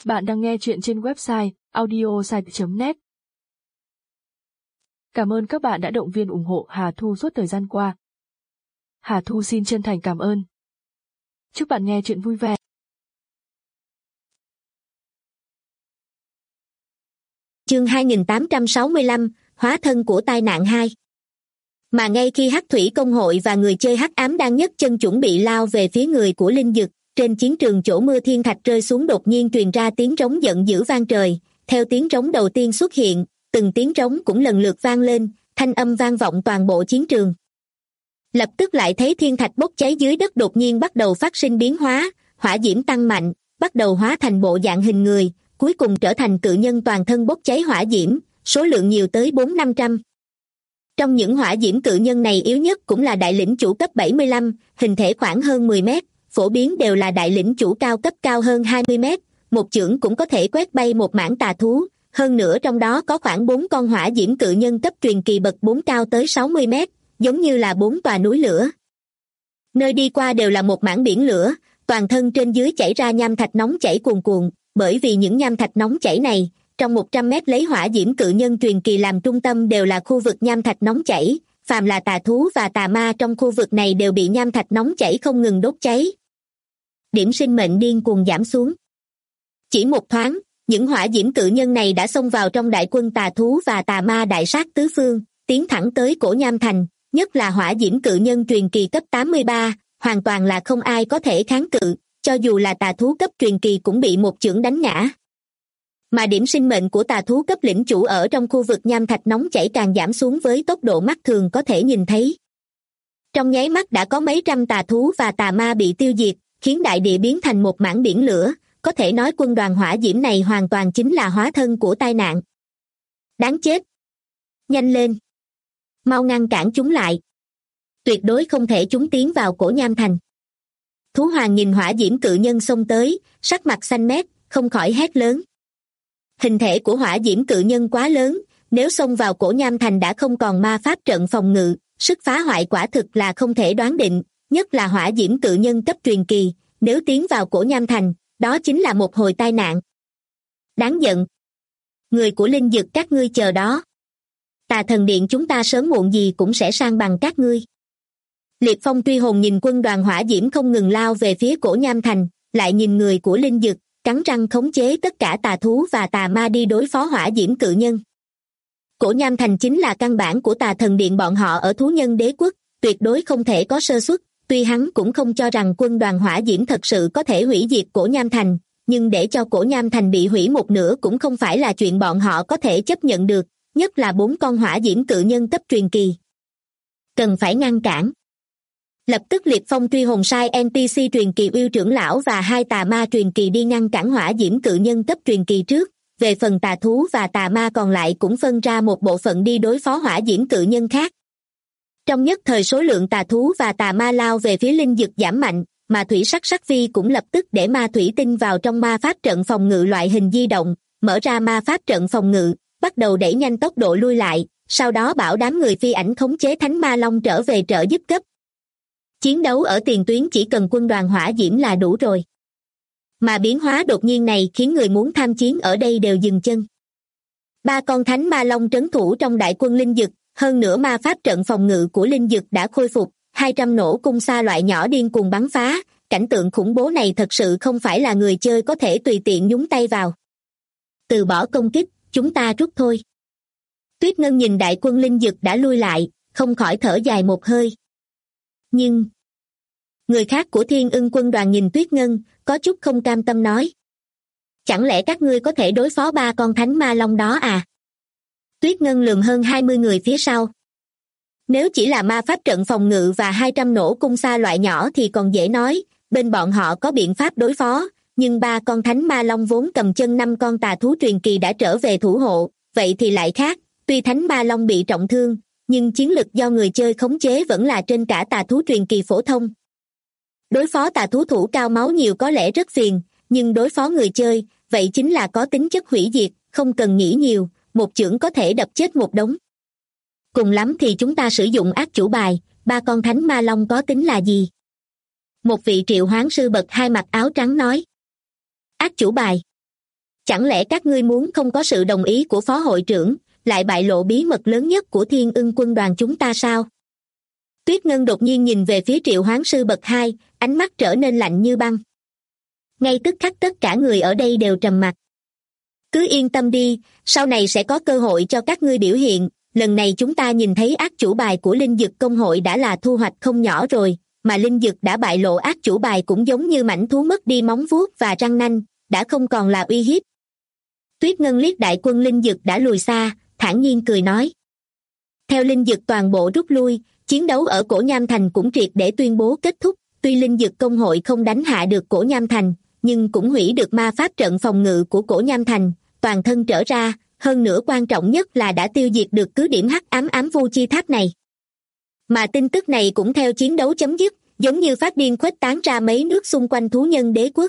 Bạn đang nghe chuyện trên website audiosite.net. Cảm ơn các bạn đã động viên ủng hộ Hà Thu suốt thời gian qua. Hà Thu xin chân thành cảm ơn. Chúc bạn nghe chuyện vui vẻ. Chương 2865, Hóa thân của tai nạn 2. Mà ngay khi Hắc Thủy Công hội và người chơi hắc ám đang nhấc chân chuẩn bị lao về phía người của Linh Dực, trên chiến trường chỗ mưa thiên thạch rơi xuống đột nhiên truyền ra tiếng trống giận dữ vang trời. Theo tiếng trống đầu tiên xuất hiện, từng tiếng trống cũng lần lượt vang lên, thanh âm vang vọng toàn bộ chiến trường. Lập tức lại thấy thiên thạch bốc cháy dưới đất đột nhiên bắt đầu phát sinh biến hóa, hỏa diễm tăng mạnh, bắt đầu hóa thành bộ dạng hình người, cuối cùng trở thành cự nhân toàn thân bốc cháy hỏa diễm, số lượng nhiều tới 400-500. Trong những hỏa diễm cự nhân này yếu nhất cũng là đại lĩnh chủ cấp 75, hình thể khoảng hơn 10 mét, phổ biến đều là đại lĩnh chủ cao cấp cao hơn 20 mét, một chưởng cũng có thể quét bay một mảng tà thú, hơn nữa trong đó có khoảng 4 con hỏa diễm cự nhân cấp truyền kỳ bậc 4 cao tới 60 mét, giống như là 4 tòa núi lửa. Nơi đi qua đều là một mảng biển lửa, toàn thân trên dưới chảy ra nham thạch nóng chảy cuồn cuộn, bởi vì những nham thạch nóng chảy này, trong 100 mét lấy hỏa diễm cự nhân truyền kỳ làm trung tâm đều là khu vực nham thạch nóng chảy, phàm là tà thú và tà ma trong khu vực này đều bị nham thạch nóng chảy không ngừng đốt cháy. Điểm sinh mệnh điên cuồng giảm xuống. Chỉ một thoáng, những hỏa diễm cự nhân này đã xông vào trong đại quân tà thú và tà ma đại sát tứ phương, tiến thẳng tới cổ nham thành, nhất là hỏa diễm cự nhân truyền kỳ cấp 83, hoàn toàn là không ai có thể kháng cự, cho dù là tà thú cấp truyền kỳ cũng bị một chưởng đánh ngã. Mà điểm sinh mệnh của tà thú cấp lĩnh chủ ở trong khu vực nham thạch nóng chảy càng giảm xuống với tốc độ mắt thường có thể nhìn thấy. Trong nháy mắt đã có mấy trăm tà thú và tà ma bị tiêu diệt, khiến đại địa biến thành một mảng biển lửa, có thể nói quân đoàn hỏa diễm này hoàn toàn chính là hóa thân của tai nạn. Đáng chết! Nhanh lên! Mau ngăn cản chúng lại! Tuyệt đối không thể chúng tiến vào cổ nham thành. Thú hoàng nhìn hỏa diễm cự nhân xông tới, sắc mặt xanh mét, không khỏi hét lớn. Hình thể của hỏa diễm cự nhân quá lớn, nếu xông vào cổ nham thành đã không còn ma pháp trận phòng ngự, sức phá hoại quả thực là không thể đoán định, nhất là hỏa diễm cự nhân cấp truyền kỳ, nếu tiến vào cổ nham thành, đó chính là một hồi tai nạn. Đáng giận! Người của Linh Dực các ngươi chờ đó. Tà thần điện chúng ta sớm muộn gì cũng sẽ san bằng các ngươi. Liệt Phong truy hồn nhìn quân đoàn hỏa diễm không ngừng lao về phía cổ nham thành, lại nhìn người của Linh Dực, cắn răng khống chế tất cả tà thú và tà ma đi đối phó hỏa diễm cự nhân. Cổ nham thành chính là căn bản của tà thần điện bọn họ ở thú nhân đế quốc, tuyệt đối không thể có sơ suất. Tuy hắn cũng không cho rằng quân đoàn hỏa diễm thật sự có thể hủy diệt cổ nham thành, nhưng để cho cổ nham thành bị hủy một nửa cũng không phải là chuyện bọn họ có thể chấp nhận được, nhất là 4 con hỏa diễm cự nhân cấp truyền kỳ. Cần phải ngăn cản. Lập tức Liệt Phong truy hồn sai NPC truyền kỳ Uyêu trưởng lão và 2 tà ma truyền kỳ đi ngăn cản hỏa diễm cự nhân cấp truyền kỳ trước, về phần tà thú và tà ma còn lại cũng phân ra một bộ phận đi đối phó hỏa diễm cự nhân khác. Trong nhất thời số lượng tà thú và tà ma lao về phía Linh Dực giảm mạnh, mà thủy sắc vi cũng lập tức để ma thủy tinh vào trong ma pháp trận phòng ngự loại hình di động, mở ra ma pháp trận phòng ngự, bắt đầu đẩy nhanh tốc độ lui lại, sau đó bảo đám người phi ảnh khống chế thánh ma long trở về trợ giúp cấp. Chiến đấu ở tiền tuyến chỉ cần quân đoàn hỏa diễm là đủ rồi. Mà biến hóa đột nhiên này khiến người muốn tham chiến ở đây đều dừng chân. 3 con thánh ma long trấn thủ trong đại quân Linh Dực, hơn nữa ma pháp trận phòng ngự của Linh Dực đã khôi phục, 200 nổ cung xa loại nhỏ điên cuồng bắn phá, cảnh tượng khủng bố này thật sự không phải là người chơi có thể tùy tiện nhúng tay vào. Từ bỏ công kích, chúng ta rút thôi. Tuyết Ngân nhìn đại quân Linh Dực đã lui lại, không khỏi thở dài một hơi. Nhưng người khác của Thiên Ưng quân đoàn nhìn Tuyết Ngân, có chút không cam tâm nói. Chẳng lẽ các ngươi có thể đối phó 3 con thánh ma long đó à? Tuyết Ngân lườm hơn 20 người phía sau. Nếu chỉ là ma pháp trận phòng ngự và 200 nổ cung xa loại nhỏ thì còn dễ nói, bên bọn họ có biện pháp đối phó, nhưng 3 con thánh ma long vốn cầm chân 5 con tà thú truyền kỳ đã trở về thủ hộ, vậy thì lại khác, tuy thánh ma long bị trọng thương, nhưng chiến lực do người chơi khống chế vẫn là trên cả tà thú truyền kỳ phổ thông. Đối phó tà thú thủ cao máu nhiều có lẽ rất phiền, nhưng đối phó người chơi, vậy chính là có tính chất hủy diệt, không cần nghĩ nhiều, một chưởng có thể đập chết một đống. Cùng lắm thì chúng ta sử dụng ác chủ bài, 3 con thánh ma long có tính là gì? Một vị triệu hoán sư bậc 2 mặc áo trắng nói. Ác chủ bài. Chẳng lẽ các ngươi muốn không có sự đồng ý của phó hội trưởng, lại bại lộ bí mật lớn nhất của Thiên Ưng quân đoàn chúng ta sao? Tuyết Ngân đột nhiên nhìn về phía Triệu Hoán sư bậc 2, ánh mắt trở nên lạnh như băng. Ngay tức khắc tất cả người ở đây đều trầm mặc. Cứ yên tâm đi, sau này sẽ có cơ hội cho các ngươi biểu hiện, lần này chúng ta nhìn thấy ác chủ bài của linh dực công hội đã là thu hoạch không nhỏ rồi, mà linh dực đã bại lộ ác chủ bài cũng giống như mãnh thú mất đi móng vuốt và răng nanh, đã không còn là uy hiếp. Tuyết Ngân liếc đại quân linh dực đã lùi xa, thản nhiên cười nói. Theo linh dực toàn bộ rút lui, chiến đấu ở Cổ Nham Thành cũng triệt để tuyên bố kết thúc, tuy linh dực công hội không đánh hạ được Cổ Nham Thành, nhưng cũng hủy được ma pháp trận phòng ngự của Cổ Nham Thành, toàn thân trở ra, hơn nữa quan trọng nhất là đã tiêu diệt được cứ điểm hắc ám ám vu chi tháp này. Mà tin tức này cũng theo chiến đấu chấm dứt, giống như phát điên khuếch tán ra mấy nước xung quanh thú nhân đế quốc.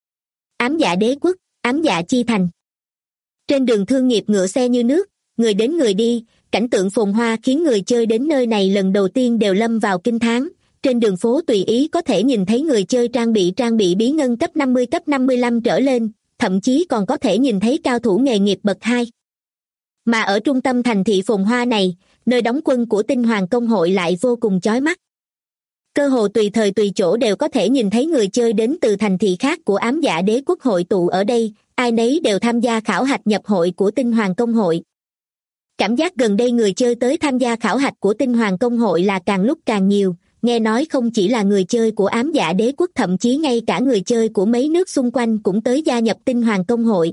Ám dạ đế quốc, ám dạ chi thành. Trên đường thương nghiệp ngựa xe như nước, người đến người đi, cảnh tượng phồn hoa khiến người chơi đến nơi này lần đầu tiên đều lâm vào kinh thán. Trên đường phố tùy ý có thể nhìn thấy người chơi trang bị bí ngân cấp 50 cấp 55 trở lên, thậm chí còn có thể nhìn thấy cao thủ nghề nghiệp bậc 2. Mà ở trung tâm thành thị phồn hoa này, nơi đóng quân của Tinh Hoàng công hội lại vô cùng chói mắt. Cơ hồ tùy thời tùy chỗ đều có thể nhìn thấy người chơi đến từ thành thị khác của ám dạ đế quốc hội tụ ở đây, ai nấy đều tham gia khảo hạch nhập hội của Tinh Hoàng công hội. Cảm giác gần đây người chơi tới tham gia khảo hạch của Tinh Hoàng công hội là càng lúc càng nhiều, nghe nói không chỉ là người chơi của ám dạ đế quốc, thậm chí ngay cả người chơi của mấy nước xung quanh cũng tới gia nhập Tinh Hoàng công hội.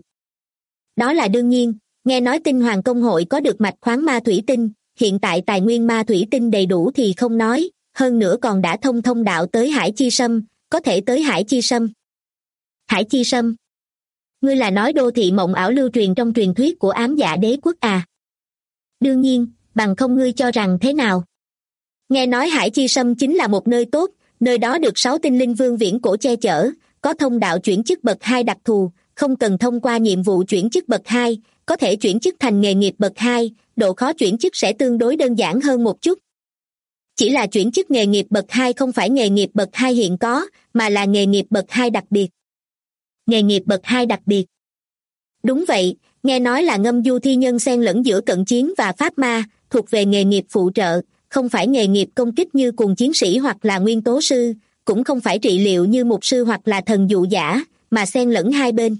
Đó là đương nhiên, nghe nói Tinh Hoàng công hội có được mạch khoáng ma thủy tinh, hiện tại tài nguyên ma thủy tinh đầy đủ thì không nói, hơn nữa còn đã thông đạo tới Hải Chi Sâm, có thể tới Hải Chi Sâm. Hải Chi Sâm? Ngươi là nói đô thị mộng ảo lưu truyền trong truyền thuyết của ám dạ đế quốc à? Đương nhiên, bằng không ngươi cho rằng thế nào? Nghe nói Hải Chi Sâm chính là một nơi tốt, nơi đó được 6 tinh linh vương viễn cổ che chở, có thông đạo chuyển chức bậc 2 đặc thù, không cần thông qua nhiệm vụ chuyển chức bậc 2, có thể chuyển chức thành nghề nghiệp bậc 2, độ khó chuyển chức sẽ tương đối đơn giản hơn một chút. Chỉ là chuyển chức nghề nghiệp bậc 2 không phải nghề nghiệp bậc 2 hiện có, mà là nghề nghiệp bậc 2 đặc biệt. Nghề nghiệp bậc 2 đặc biệt. Đúng vậy, nghe nói là ngâm du thi nhân xen lẫn giữa cận chiến và pháp ma, thuộc về nghề nghiệp phụ trợ, không phải nghề nghiệp công kích như cuồng chiến sĩ hoặc là nguyên tố sư, cũng không phải trị liệu như mục sư hoặc là thần dụ giả, mà xen lẫn hai bên.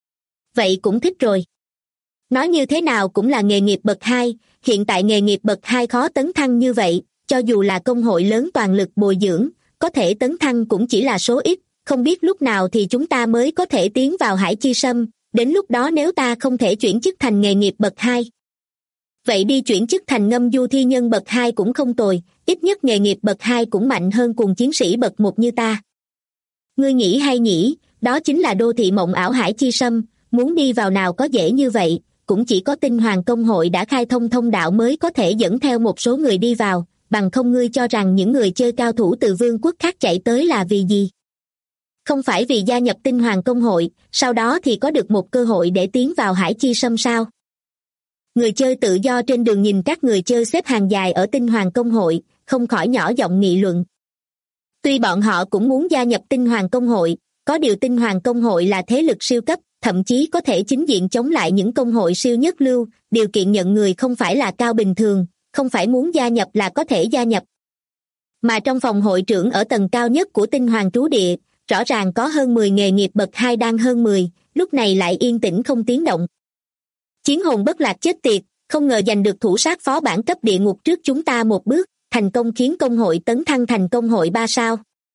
Vậy cũng thích rồi. Nói như thế nào cũng là nghề nghiệp bậc 2, hiện tại nghề nghiệp bậc 2 khó tấn thăng như vậy, cho dù là công hội lớn toàn lực bồi dưỡng, có thể tấn thăng cũng chỉ là số ít, không biết lúc nào thì chúng ta mới có thể tiến vào Hải Chi Sâm, đến lúc đó nếu ta không thể chuyển chức thành nghề nghiệp bậc 2. Vậy đi chuyển chức thành ngâm du thi nhân bậc 2 cũng không tồi, ít nhất nghề nghiệp bậc 2 cũng mạnh hơn cùng chiến sĩ bậc 1 như ta. Ngươi nghĩ hay nhỉ, đó chính là đô thị mộng ảo Hải Chi Sâm, muốn đi vào nào có dễ như vậy, cũng chỉ có Tinh Hoàng công hội đã khai thông đạo mới có thể dẫn theo một số người đi vào, bằng không ngươi cho rằng những người chơi cao thủ từ vương quốc khác chạy tới là vì gì? Không phải vì gia nhập Tinh Hoàng công hội, sau đó thì có được một cơ hội để tiến vào Hải Chi Sâm sao? Người chơi tự do trên đường nhìn các người chơi xếp hàng dài ở Tinh Hoàng công hội, không khỏi nhỏ giọng nghị luận. Tuy bọn họ cũng muốn gia nhập Tinh Hoàng công hội, có điều Tinh Hoàng công hội là thế lực siêu cấp, thậm chí có thể chính diện chống lại những công hội siêu nhất lưu, điều kiện nhận người không phải là cao bình thường, không phải muốn gia nhập là có thể gia nhập. Mà trong phòng hội trưởng ở tầng cao nhất của Tinh Hoàng trú địa, rõ ràng có hơn 10 nghề nghiệp bậc 2 đang hơn 10, lúc này lại yên tĩnh không tiếng động. Chiến hồn bất lạc chết tiệt, không ngờ giành được thủ sát phó bản cấp địa ngục trước chúng ta một bước, thành công khiến công hội tấn thăng thành công hội 3 sao.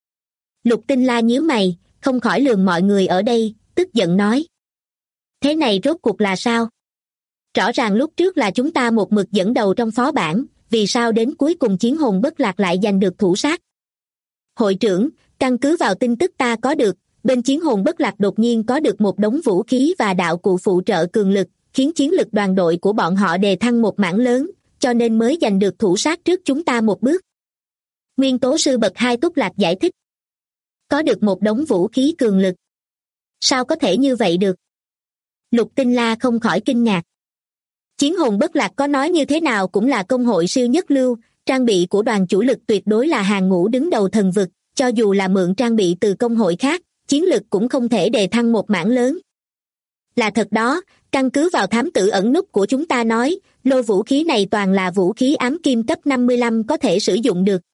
Lục Tinh La nhíu mày, không khỏi lườm mọi người ở đây, tức giận nói. Thế này rốt cuộc là sao? Rõ ràng lúc trước là chúng ta một mực dẫn đầu trong phó bản, vì sao đến cuối cùng chiến hồn bất lạc lại giành được thủ sát? Hội trưởng, căn cứ vào tin tức ta có được, bên chiến hồn bất lạc đột nhiên có được một đống vũ khí và đạo cụ phụ trợ cường lực, khiến chiến lực đoàn đội của bọn họ đề thăng một mảng lớn, cho nên mới giành được thủ sát trước chúng ta một bước. Nguyên tố sư bậc 2 Túc Lạc giải thích. Có được một đống vũ khí cường lực. Sao có thể như vậy được? Lục Tinh La không khỏi kinh ngạc. Chiến hồn bất lạc có nói như thế nào cũng là công hội siêu nhất lưu, trang bị của đoàn chủ lực tuyệt đối là hàng ngũ đứng đầu thần vực, cho dù là mượn trang bị từ công hội khác, chiến lực cũng không thể đề thăng một mảng lớn. Là thật đó, căn cứ vào thám tử ẩn núp của chúng ta nói, lô vũ khí này toàn là vũ khí ám kim cấp 55 có thể sử dụng được.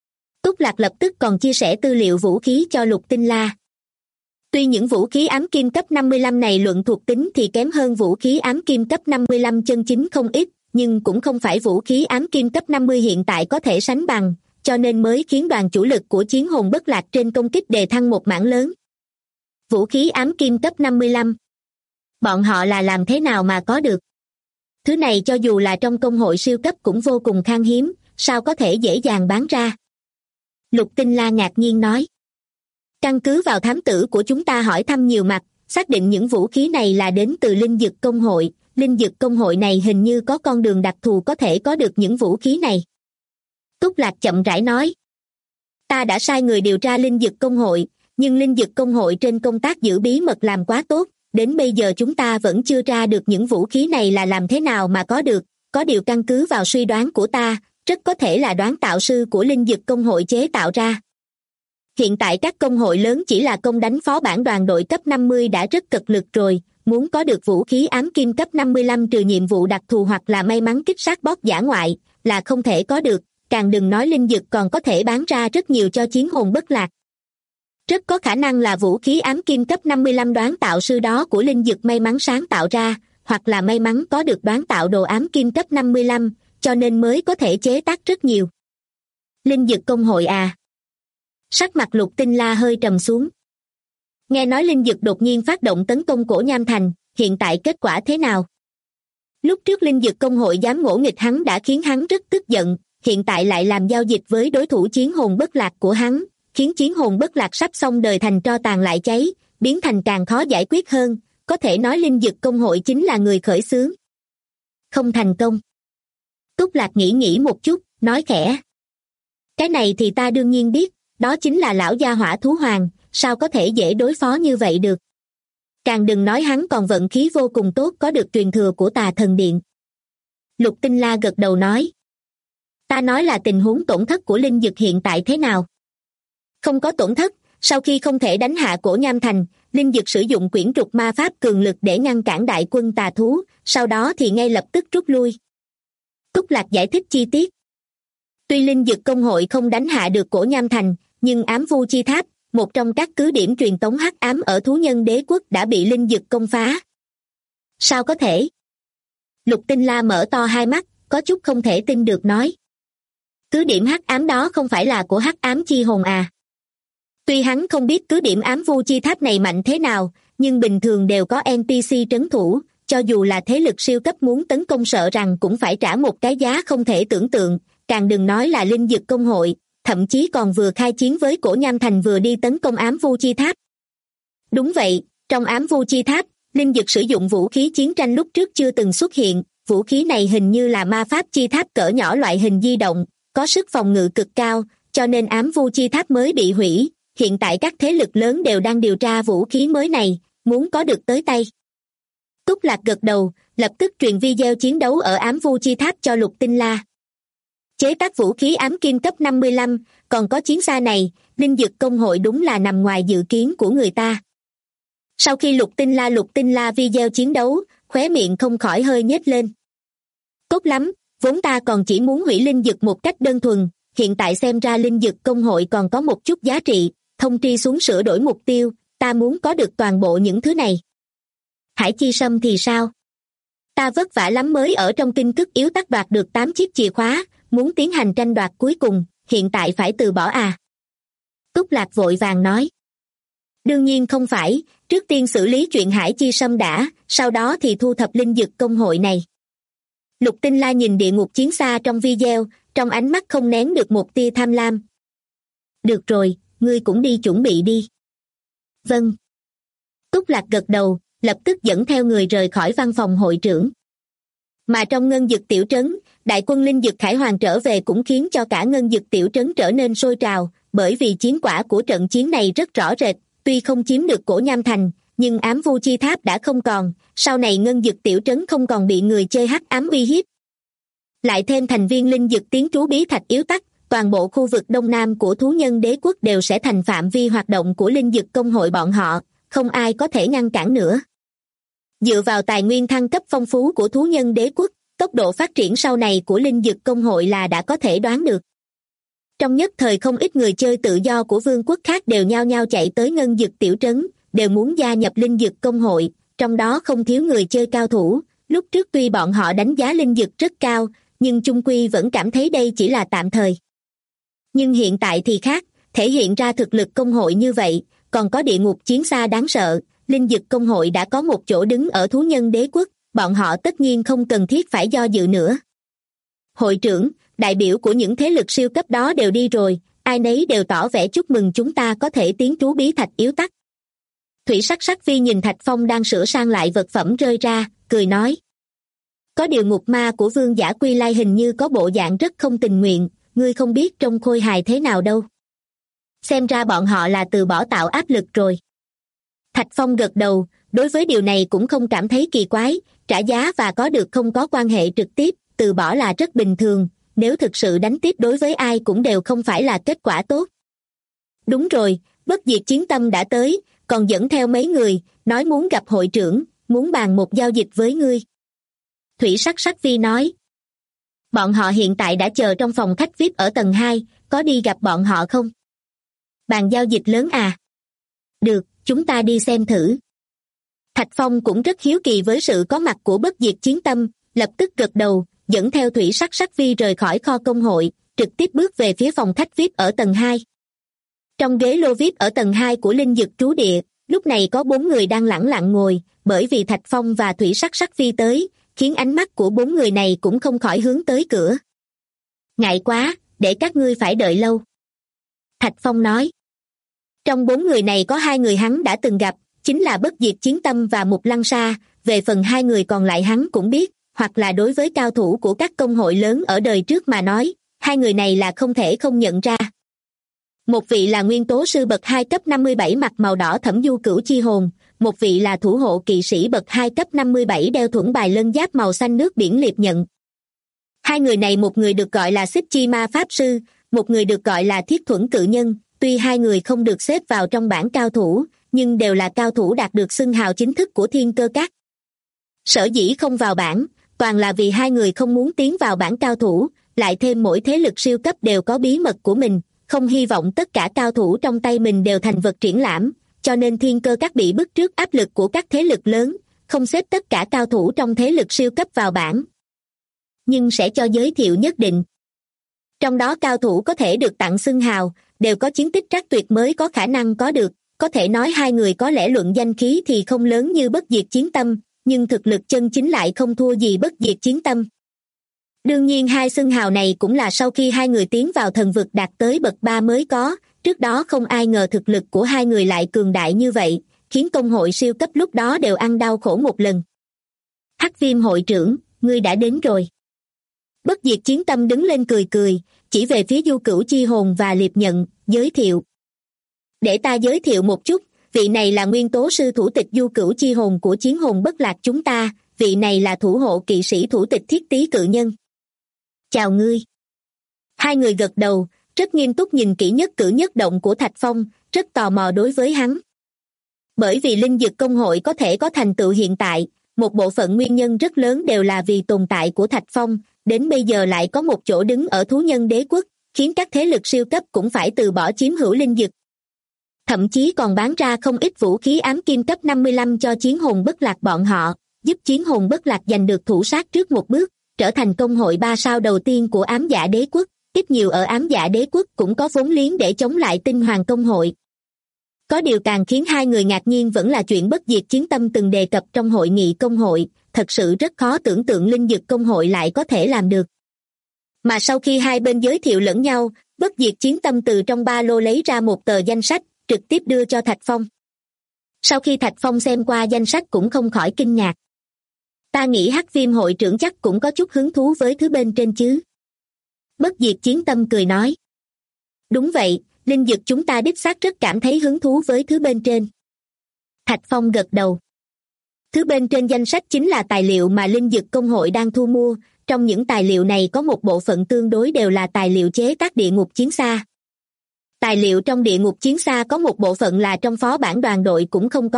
Túc Lạc lập tức còn chia sẻ tư liệu vũ khí cho Lục Tinh La. Tuy những vũ khí ám kim cấp 55 này luận thuộc tính thì kém hơn vũ khí ám kim cấp 55 chân chính không ít, nhưng cũng không phải vũ khí ám kim cấp 50 hiện tại có thể sánh bằng, cho nên mới khiến đoàn chủ lực của chiến hồn bất lạc trên công kích đề thăng một mảng lớn. Vũ khí ám kim cấp 55. Bọn họ là làm thế nào mà có được? Thứ này cho dù là trong công hội siêu cấp cũng vô cùng khan hiếm, sao có thể dễ dàng bán ra? Lục Tinh La ngạc nhiên nói. Căn cứ vào thám tử của chúng ta hỏi thăm nhiều mặt, xác định những vũ khí này là đến từ linh dực công hội. Linh dực công hội này hình như có con đường đặc thù có thể có được những vũ khí này. Túc Lạc chậm rãi nói. Ta đã sai người điều tra linh dực công hội, nhưng linh dực công hội trên công tác giữ bí mật làm quá tốt, đến bây giờ chúng ta vẫn chưa tra được những vũ khí này là làm thế nào mà có được. Có điều căn cứ vào suy đoán của ta, rất có thể là đoán tạo sư của linh dực công hội chế tạo ra. Hiện tại các công hội lớn chỉ là công đánh phó bản đoàn đội cấp 50 đã rất cực lực rồi, muốn có được vũ khí ám kim cấp 55 trừ nhiệm vụ đặc thù hoặc là may mắn kích sát boss dã ngoại, là không thể có được, càng đừng nói linh dực còn có thể bán ra rất nhiều cho chiến hồn bất lạc. Rất có khả năng là vũ khí ám kim cấp 55 đoán tạo sư đó của linh dực may mắn sáng tạo ra, hoặc là may mắn có được đoán tạo đồ ám kim cấp 55, cho nên mới có thể chế tác rất nhiều. Linh dực công hội à? Sắc mặt Lục Tinh La hơi trầm xuống. Nghe nói linh dực đột nhiên phát động tấn công Cổ Nham Thành, hiện tại kết quả thế nào? Lúc trước linh dực công hội dám ngỗ nghịch hắn đã khiến hắn rất tức giận, hiện tại lại làm giao dịch với đối thủ chiến hồn bất lạc của hắn, khiến chiến hồn bất lạc sắp xong đời thành tro tàn lại cháy, biến thành càng khó giải quyết hơn, có thể nói linh dực công hội chính là người khởi xướng. Không thành công. Túc Lạc nghĩ một chút, nói khẽ. Cái này thì ta đương nhiên biết, đó chính là lão gia hỏa thú hoàng, sao có thể dễ đối phó như vậy được. Càng đừng nói hắn còn vận khí vô cùng tốt có được truyền thừa của Tà Thần Điện. Lục Tinh La gật đầu nói. Ta nói là tình huống tổn thất của linh dực hiện tại thế nào? Không có tổn thất, sau khi không thể đánh hạ Cổ Nham Thành, linh dực sử dụng quyển trục ma pháp cường lực để ngăn cản đại quân tà thú, sau đó thì ngay lập tức rút lui. Túc Lạc giải thích chi tiết. Tuy linh dực công hội không đánh hạ được Cổ Nham Thành, nhưng ám vu chi tháp, một trong các cứ điểm truyền tống hắc ám ở thú nhân đế quốc đã bị linh dực công phá. Sao có thể? Lục Tinh La mở to hai mắt, có chút không thể tin được nói. Cứ điểm hắc ám đó không phải là của hắc ám chi hồn à? Tuy hắn không biết cứ điểm ám vu chi tháp này mạnh thế nào, nhưng bình thường đều có NPC trấn thủ, cho dù là thế lực siêu cấp muốn tấn công sợ rằng cũng phải trả một cái giá không thể tưởng tượng, càng đừng nói là linh dực công hội, thậm chí còn vừa khai chiến với Cổ Nham Thành vừa đi tấn công ám vu chi tháp. Đúng vậy, trong ám vu chi tháp, linh dực sử dụng vũ khí chiến tranh lúc trước chưa từng xuất hiện, vũ khí này hình như là ma pháp chi tháp cỡ nhỏ loại hình di động, có sức phòng ngự cực cao, cho nên ám vu chi tháp mới bị hủy. Hiện tại các thế lực lớn đều đang điều tra vũ khí mới này, muốn có được tới tay. Túc Lạc gật đầu, lập tức truyền video chiến đấu ở ám vu chi tháp cho Lục Tinh La. Chế tác vũ khí ám kim cấp 55, còn có chiến xa này, linh dực công hội đúng là nằm ngoài dự kiến của người ta. Sau khi Lục Tinh La video chiến đấu, khóe miệng không khỏi hơi nhếch lên. Tốt lắm, vốn ta còn chỉ muốn hủy linh dực một cách đơn thuần, hiện tại xem ra linh dực công hội còn có một chút giá trị, thông tri xuống sửa đổi mục tiêu, ta muốn có được toàn bộ những thứ này. Hải Chi Sâm thì sao? Ta vất vả lắm mới ở trong kinh cức yếu tắc đoạt được 8 chiếc chìa khóa, muốn tiến hành tranh đoạt cuối cùng, hiện tại phải từ bỏ à? Túc Lạc vội vàng nói. Đương nhiên không phải, trước tiên xử lý chuyện Hải Chi Sâm đã, sau đó thì thu thập linh dực công hội này. Lục Tinh La nhìn địa ngục chiến xa trong video, trong ánh mắt không nén được một tia tham lam. Được rồi, ngươi cũng đi chuẩn bị đi. Vâng. Túc Lạc gật đầu, lập tức dẫn theo người rời khỏi văn phòng hội trưởng. Mà trong ngân dực tiểu trấn, đại quân linh dực khải hoàng trở về cũng khiến cho cả ngân dực tiểu trấn trở nên sôi trào, bởi vì chiến quả của trận chiến này rất rõ rệt, tuy không chiếm được Cổ Nham Thành, nhưng ám vu chi tháp đã không còn, sau này ngân dực tiểu trấn không còn bị người chơi hắc ám uy hiếp. Lại thêm thành viên linh dực tiến trú bí thạch yếu tắc, toàn bộ khu vực đông nam của thú nhân đế quốc đều sẽ thành phạm vi hoạt động của linh dực công hội bọn họ, không ai có thể ngăn cản nữa. Dựa vào tài nguyên thăng cấp phong phú của thú nhân đế quốc, tốc độ phát triển sau này của linh dực công hội là đã có thể đoán được. Trong nhất thời không ít người chơi tự do của vương quốc khác đều nhao nhao chạy tới ngân dực tiểu trấn, đều muốn gia nhập linh dực công hội, trong đó không thiếu người chơi cao thủ. Lúc trước tuy bọn họ đánh giá linh dực rất cao, nhưng chung quy vẫn cảm thấy đây chỉ là tạm thời. Nhưng hiện tại thì khác, thể hiện ra thực lực công hội như vậy, còn có địa ngục chiến xa đáng sợ, linh dực công hội đã có một chỗ đứng ở thú nhân đế quốc, bọn họ tất nhiên không cần thiết phải do dự nữa. Hội trưởng, đại biểu của những thế lực siêu cấp đó đều đi rồi, ai nấy đều tỏ vẻ chúc mừng chúng ta có thể tiến trú bí thạch yếu tắc. Thủy sắc sắc phi nhìn Thạch Phong đang sửa sang lại vật phẩm rơi ra, cười nói. Có điều ngục ma của vương giả Quy Lai hình như có bộ dạng rất không tình nguyện, ngươi không biết trông khôi hài thế nào đâu. Xem ra bọn họ là từ bỏ tạo áp lực rồi. Thạch Phong gật đầu, đối với điều này cũng không cảm thấy kỳ quái, trả giá và có được không có quan hệ trực tiếp, từ bỏ là rất bình thường, nếu thực sự đánh tiếp đối với ai cũng đều không phải là kết quả tốt. Đúng rồi, bất diệt chiến tâm đã tới, còn dẫn theo mấy người, nói muốn gặp hội trưởng, muốn bàn một giao dịch với ngươi. Thủy sắc sắc phi nói. Bọn họ hiện tại đã chờ trong phòng khách VIP ở tầng 2, có đi gặp bọn họ không? Bàn giao dịch lớn à? Được, chúng ta đi xem thử. Thạch Phong cũng rất hiếu kỳ với sự có mặt của bất diệt chiến tâm, lập tức gật đầu, dẫn theo thủy sắc sắc phi rời khỏi kho công hội, trực tiếp bước về phía phòng khách VIP ở tầng 2. Trong ghế lô VIP ở tầng 2 của linh dực trú địa, lúc này có 4 người đang lẳng lặng ngồi, bởi vì Thạch Phong và thủy sắc sắc phi tới, khiến ánh mắt của 4 người này cũng không khỏi hướng tới cửa. Ngại quá, để các ngươi phải đợi lâu. Thạch Phong nói. Trong 4 người này có 2 người hắn đã từng gặp, chính là bất diệt chiến tâm và Mục Lăng Sa, về phần 2 người còn lại hắn cũng biết, hoặc là đối với cao thủ của các công hội lớn ở đời trước mà nói, 2 người này là không thể không nhận ra. Một vị là nguyên tố sư bậc 2 cấp 57 mặt màu đỏ thẩm du cửu chi hồn, một vị là thủ hộ kỵ sĩ bậc 2 cấp 57 đeo thuẫn bài lân giáp màu xanh nước biển liệp nhận. 2 người này một người được gọi là xích chi ma pháp sư, một người được gọi là thiết thuẫn cự nhân, tuy 2 người không được xếp vào trong bảng cao thủ, nhưng đều là cao thủ đạt được xưng hào chính thức của Thiên Cơ Các. Sở dĩ không vào bảng, toàn là vì 2 người không muốn tiến vào bảng cao thủ, lại thêm mỗi thế lực siêu cấp đều có bí mật của mình, không hy vọng tất cả cao thủ trong tay mình đều thành vật triển lãm, cho nên Thiên Cơ Các bị bức trước áp lực của các thế lực lớn, không xếp tất cả cao thủ trong thế lực siêu cấp vào bảng. Nhưng sẽ cho giới thiệu nhất định. Trong đó cao thủ có thể được tặng xưng hào, đều có chiến tích trắc tuyệt mới có khả năng có được, có thể nói 2 người có lẽ luận danh khí thì không lớn như bất diệt chiến tâm, nhưng thực lực chân chính lại không thua gì bất diệt chiến tâm. Đương nhiên 2 xưng hào này cũng là sau khi 2 người tiến vào thần vực đạt tới bậc 3 mới có, trước đó không ai ngờ thực lực của 2 người lại cường đại như vậy, khiến công hội siêu cấp lúc đó đều ăn đau khổ một lần. Hắc Viêm hội trưởng, ngươi đã đến rồi. Bất diệt chiến tâm đứng lên cười cười, chỉ về phía du cửu chi hồn và liệp nhận, giới thiệu. Để ta giới thiệu một chút, vị này là nguyên tố sư thủ tịch du cửu chi hồn của chiến hồn bất lạc chúng ta, vị này là thủ hộ kỵ sĩ thủ tịch thiết tý cự nhân. Chào ngươi. 2 người gật đầu, rất nghiêm túc nhìn kỹ nhất cử nhất động của Thạch Phong, rất tò mò đối với hắn. Bởi vì linh dực công hội có thể có thành tựu hiện tại, một bộ phận nguyên nhân rất lớn đều là vì tồn tại của Thạch Phong, đến bây giờ lại có một chỗ đứng ở thú nhân đế quốc, khiến các thế lực siêu cấp cũng phải từ bỏ chiếm hữu linh dực. Thậm chí còn bán ra không ít vũ khí ám kim cấp 55 cho chiến hồn bất lạc bọn họ, giúp chiến hồn bất lạc giành được thủ sát trước một bước, trở thành công hội 3 sao đầu tiên của ám dạ đế quốc, ít nhiều ở ám dạ đế quốc cũng có vốn liếng để chống lại tinh hoàng công hội. Có điều càng khiến 2 người ngạc nhiên vẫn là chuyện bất diệt chiến tâm từng đề cập trong hội nghị công hội, thật sự rất khó tưởng tượng linh dực công hội lại có thể làm được. Mà sau khi 2 bên giới thiệu lẫn nhau, bất diệt chiến tâm từ trong ba lô lấy ra một tờ danh sách, trực tiếp đưa cho Thạch Phong. Sau khi Thạch Phong xem qua danh sách cũng không khỏi kinh ngạc. Ta nghĩ Hắc Viêm hội trưởng chắc cũng có chút hứng thú với thứ bên trên chứ. Bất diệt chiến tâm cười nói. Đúng vậy, linh dực chúng ta đích xác rất cảm thấy hứng thú với thứ bên trên. Thạch Phong gật đầu. Thứ bên trên danh sách chính là tài liệu mà linh dực công hội đang thu mua, trong những tài liệu này có một bộ phận tương đối đều là tài liệu chế tác địa ngục chiến xa. Tài liệu trong địa ngục chiến xa có một bộ phận là trong phó bản đoàn đội cũng không có được,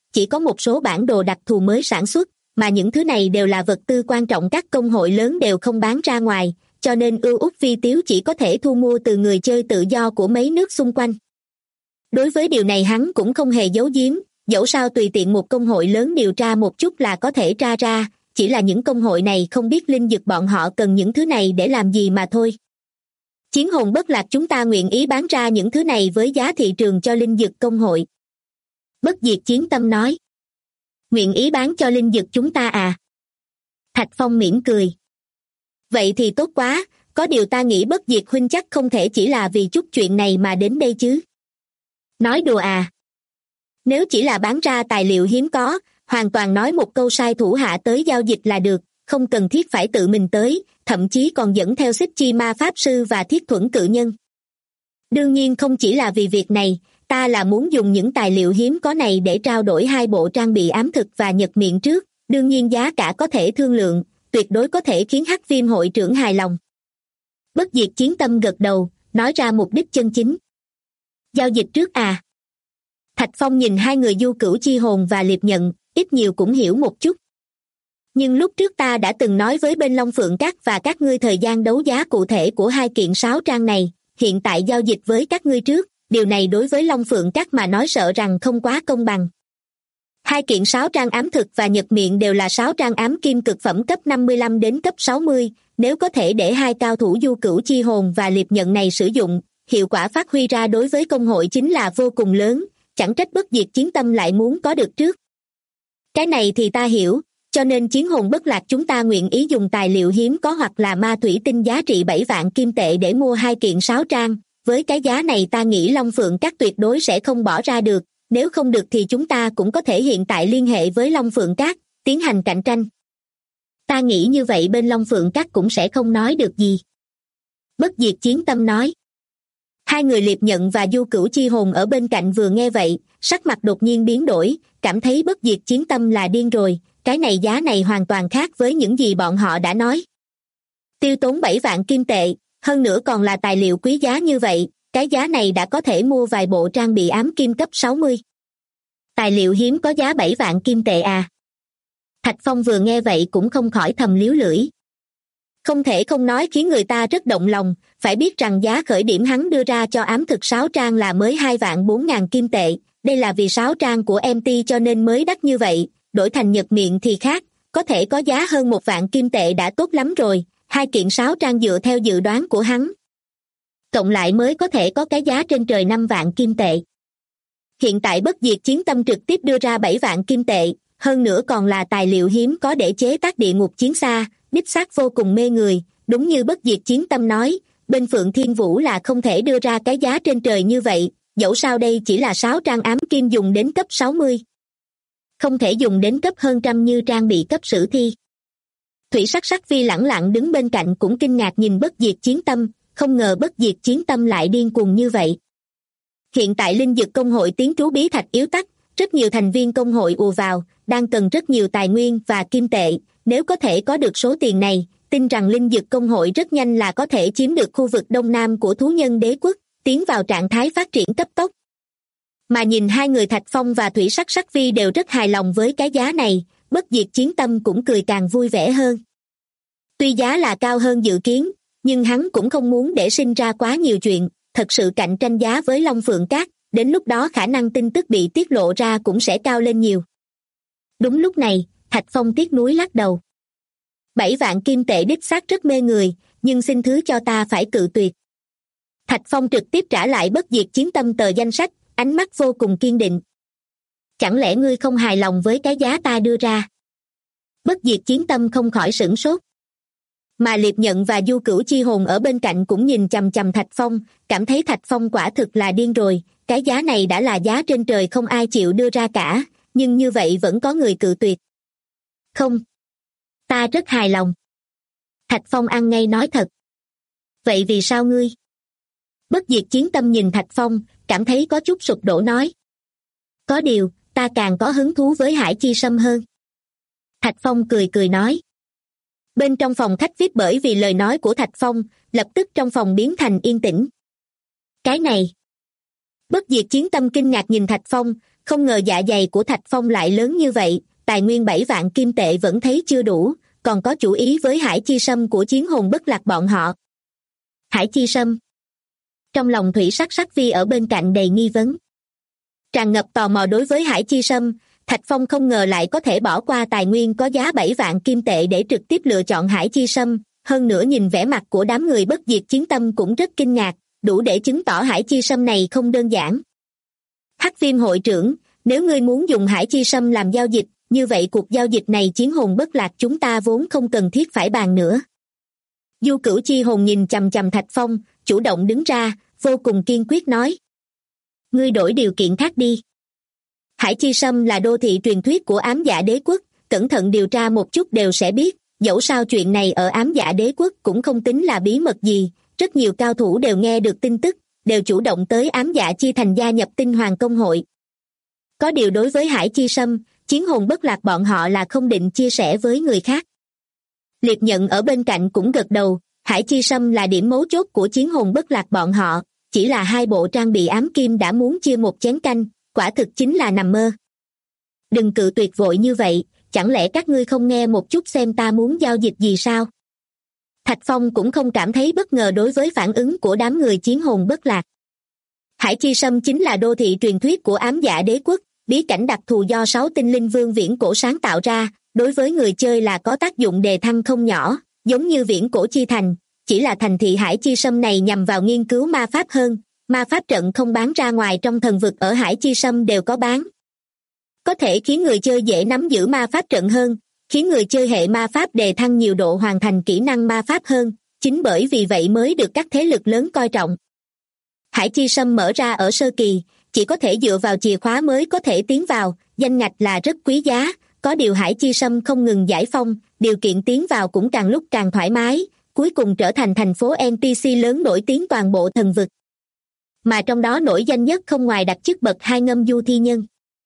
chỉ có một số bản đồ đặc thù mới sản xuất, mà những thứ này đều là vật tư quan trọng các công hội lớn đều không bán ra ngoài, cho nên ưu út vi tiếu chỉ có thể thu mua từ người chơi tự do của mấy nước xung quanh. Đối với điều này hắn cũng không hề giấu giếm, dẫu sao tùy tiện một công hội lớn điều tra một chút là có thể tra ra, chỉ là những công hội này không biết linh dực bọn họ cần những thứ này để làm gì mà thôi. Chiến hồn bất lạc chúng ta nguyện ý bán ra những thứ này với giá thị trường cho linh dực công hội. Bất diệt chiến tâm nói. Nguyện ý bán cho linh dực chúng ta à? Thạch Phong mỉm cười. Vậy thì tốt quá, có điều ta nghĩ bất diệt huynh chắc không thể chỉ là vì chút chuyện này mà đến đây chứ. Nói đùa à? Nếu chỉ là bán ra tài liệu hiếm có, hoàn toàn nói một câu sai thủ hạ tới giao dịch là được, không cần thiết phải tự mình tới, thậm chí còn dẫn theo xích chi ma pháp sư và thiết thuẫn cự nhân. Đương nhiên không chỉ là vì việc này, ta là muốn dùng những tài liệu hiếm có này để trao đổi 2 bộ trang bị ám thực và nhật miệng trước, đương nhiên giá cả có thể thương lượng, tuyệt đối có thể khiến Hắc Viêm hội trưởng hài lòng. Bất diệt chiến tâm gật đầu, nói ra mục đích chân chính. Giao dịch trước à? Thạch Phong nhìn hai người du cửu chi hồn và liệp nhận, ít nhiều cũng hiểu một chút. Nhưng lúc trước ta đã từng nói với bên Long Phượng Các và các ngươi thời gian đấu giá cụ thể của 2 kiện 6 trang này, hiện tại giao dịch với các ngươi trước, điều này đối với Long Phượng Các mà nói sợ rằng không quá công bằng. 2 kiện 6 trang ám thực và nhật miệng đều là 6 trang ám kim cực phẩm cấp 55 đến cấp 60, nếu có thể để 2 cao thủ du cửu chi hồn và liệp nhận này sử dụng, hiệu quả phát huy ra đối với công hội chính là vô cùng lớn, chẳng trách bất diệt chiến tâm lại muốn có được trước. Cái này thì ta hiểu, cho nên chiến hồn bất lạc chúng ta nguyện ý dùng tài liệu hiếm có hoặc là ma thủy tinh giá trị 7 vạn kim tệ để mua 2 kiện 6 trang, với cái giá này ta nghĩ Long Phượng Các tuyệt đối sẽ không bỏ ra được, nếu không được thì chúng ta cũng có thể hiện tại liên hệ với Long Phượng Các, tiến hành cạnh tranh. Ta nghĩ như vậy bên Long Phượng Các cũng sẽ không nói được gì. Bất diệt chiến tâm nói. Hai người liệp nhận và du cửu chi hồn ở bên cạnh vừa nghe vậy, sắc mặt đột nhiên biến đổi, cảm thấy bất diệt chiến tâm là điên rồi, cái này giá này hoàn toàn khác với những gì bọn họ đã nói. Tiêu tốn 7 vạn kim tệ, hơn nữa còn là tài liệu quý giá như vậy, cái giá này đã có thể mua vài bộ trang bị ám kim cấp 60. Tài liệu hiếm có giá 7 vạn kim tệ à? Thạch Phong vừa nghe vậy cũng không khỏi thầm líu lưỡi. Không thể không nói khiến người ta rất động lòng, phải biết rằng giá khởi điểm hắn đưa ra cho ám thực 6 trang là mới 2 vạn 4 ngàn kim tệ, đây là vì 6 trang của MT cho nên mới đắt như vậy, đổi thành nhật miệng thì khác, có thể có giá hơn 1 vạn kim tệ đã tốt lắm rồi, 2 kiện 6 trang dựa theo dự đoán của hắn. Cộng lại mới có thể có cái giá trên trời 5 vạn kim tệ. Hiện tại bất diệt chiến tâm trực tiếp đưa ra 7 vạn kim tệ, hơn nữa còn là tài liệu hiếm có để chế tác địa ngục chiến xa, đích xác vô cùng mê người, đúng như bất diệt chiến tâm nói, bên Phượng Thiên Vũ là không thể đưa ra cái giá trên trời như vậy, dẫu sao đây chỉ là 6 trang ám kim dùng đến cấp 60. Không thể dùng đến cấp hơn trăm như trang bị cấp sử thi. Thủy Sắc Sắc Vi lẳng lặng đứng bên cạnh cũng kinh ngạc nhìn bất diệt chiến tâm, không ngờ bất diệt chiến tâm lại điên cuồng như vậy. Hiện tại linh dực công hội tiến trú bí thạch yếu tắc, rất nhiều thành viên công hội ùa vào, đang cần rất nhiều tài nguyên và kim tệ, nếu có thể có được số tiền này, tin rằng linh dực công hội rất nhanh là có thể chiếm được khu vực đông nam của thú nhân đế quốc, tiến vào trạng thái phát triển cấp tốc. Mà nhìn hai người Thạch Phong và Thủy Sắc Sắc Vi đều rất hài lòng với cái giá này, bất diệt chiến tâm cũng cười càng vui vẻ hơn. Tuy giá là cao hơn dự kiến, nhưng hắn cũng không muốn để sinh ra quá nhiều chuyện, thật sự cạnh tranh giá với Long Phượng Các, đến lúc đó khả năng tin tức bị tiết lộ ra cũng sẽ cao lên nhiều. Đúng lúc này, Thạch Phong tiếc nuối lắc đầu. 7 vạn kim tệ đích xác rất mê người, nhưng xin thứ cho ta phải cự tuyệt. Thạch Phong trực tiếp trả lại bất diệt chiến tâm tờ danh sách, ánh mắt vô cùng kiên định. Chẳng lẽ ngươi không hài lòng với cái giá ta đưa ra? Bất diệt chiến tâm không khỏi sửng sốt. Mà liệp nhận và du cửu chi hồn ở bên cạnh cũng nhìn chằm chằm Thạch Phong, cảm thấy Thạch Phong quả thực là điên rồi, cái giá này đã là giá trên trời không ai chịu đưa ra cả, nhưng như vậy vẫn có người cự tuyệt. Không. Ta rất hài lòng. Thạch Phong ăn ngay nói thật. Vậy vì sao ngươi? Bất diệt chiến tâm nhìn Thạch Phong, cảm thấy có chút sụp đổ nói. Có điều, ta càng có hứng thú với Hải Chi Sâm hơn. Thạch Phong cười cười nói. Bên trong phòng khách VIP bởi vì lời nói của Thạch Phong, lập tức trong phòng biến thành yên tĩnh. Cái này. Bất diệt chiến tâm kinh ngạc nhìn Thạch Phong, Không ngờ dạ dày của Thạch Phong lại lớn như vậy, tài nguyên 7 vạn kim tệ vẫn thấy chưa đủ, còn có chủ ý với Hải Chi Sâm của chiến hồn bất lạc bọn họ. Hải Chi Sâm. Trong lòng Thủy Sắc Sắc Vi ở bên cạnh đầy nghi vấn. Tràn ngập tò mò đối với Hải Chi Sâm, Thạch Phong không ngờ lại có thể bỏ qua tài nguyên có giá 7 vạn kim tệ để trực tiếp lựa chọn Hải Chi Sâm, hơn nữa nhìn vẻ mặt của đám người bất diệt chiến tâm cũng rất kinh ngạc, đủ để chứng tỏ Hải Chi Sâm này không đơn giản. Hắc Viêm hội trưởng, nếu ngươi muốn dùng Hải Chi Sâm làm giao dịch, như vậy cuộc giao dịch này chiến hồn bất lạc chúng ta vốn không cần thiết phải bàn nữa. Du Cửu Chi hồn nhìn chằm chằm Thạch Phong, chủ động đứng ra, vô cùng kiên quyết nói. Ngươi đổi điều kiện khác đi. Hải Chi Sâm là đô thị truyền thuyết của ám dạ đế quốc, cẩn thận điều tra một chút đều sẽ biết, dẫu sao chuyện này ở ám dạ đế quốc cũng không tính là bí mật gì, rất nhiều cao thủ đều nghe được tin tức, đều chủ động tới ám dạ chi thành gia nhập tinh hoàng công hội. Có điều đối với Hải Chi Sâm, chiến hồn bất lạc bọn họ là không định chia sẻ với người khác. Liệt Nhận ở bên cạnh cũng gật đầu, Hải Chi Sâm là điểm mấu chốt của chiến hồn bất lạc bọn họ, chỉ là hai bộ trang bị ám kim đã muốn chia một chén canh, quả thực chính là nằm mơ. Đừng cự tuyệt vội như vậy, chẳng lẽ các ngươi không nghe một chút xem ta muốn giao dịch gì sao? Thạch Phong cũng không cảm thấy bất ngờ đối với phản ứng của đám người chiến hồn bất lạc. Hải Chi Sâm chính là đô thị truyền thuyết của ám dạ đế quốc, bí cảnh đặc thù do 6 tinh linh vương viễn cổ sáng tạo ra, đối với người chơi là có tác dụng đề thăng không nhỏ, giống như viễn cổ chi thành, chỉ là thành thị Hải Chi Sâm này nhằm vào nghiên cứu ma pháp hơn, ma pháp trận không bán ra ngoài trong thần vực ở Hải Chi Sâm đều có bán. Có thể khiến người chơi dễ nắm giữ ma pháp trận hơn, khiến người chơi hệ ma pháp đề thăng nhiều độ hoàn thành kỹ năng ma pháp hơn, chính bởi vì vậy mới được các thế lực lớn coi trọng. Hải Chi Sâm mở ra ở sơ kỳ, chỉ có thể dựa vào chìa khóa mới có thể tiến vào, danh ngạch là rất quý giá, có điều Hải Chi Sâm không ngừng giải phong, điều kiện tiến vào cũng càng lúc càng thoải mái, cuối cùng trở thành thành phố NPC lớn nổi tiếng toàn bộ thần vực. Mà trong đó nổi danh nhất không ngoài đặc chức bậc 2 ngâm du thi nhân.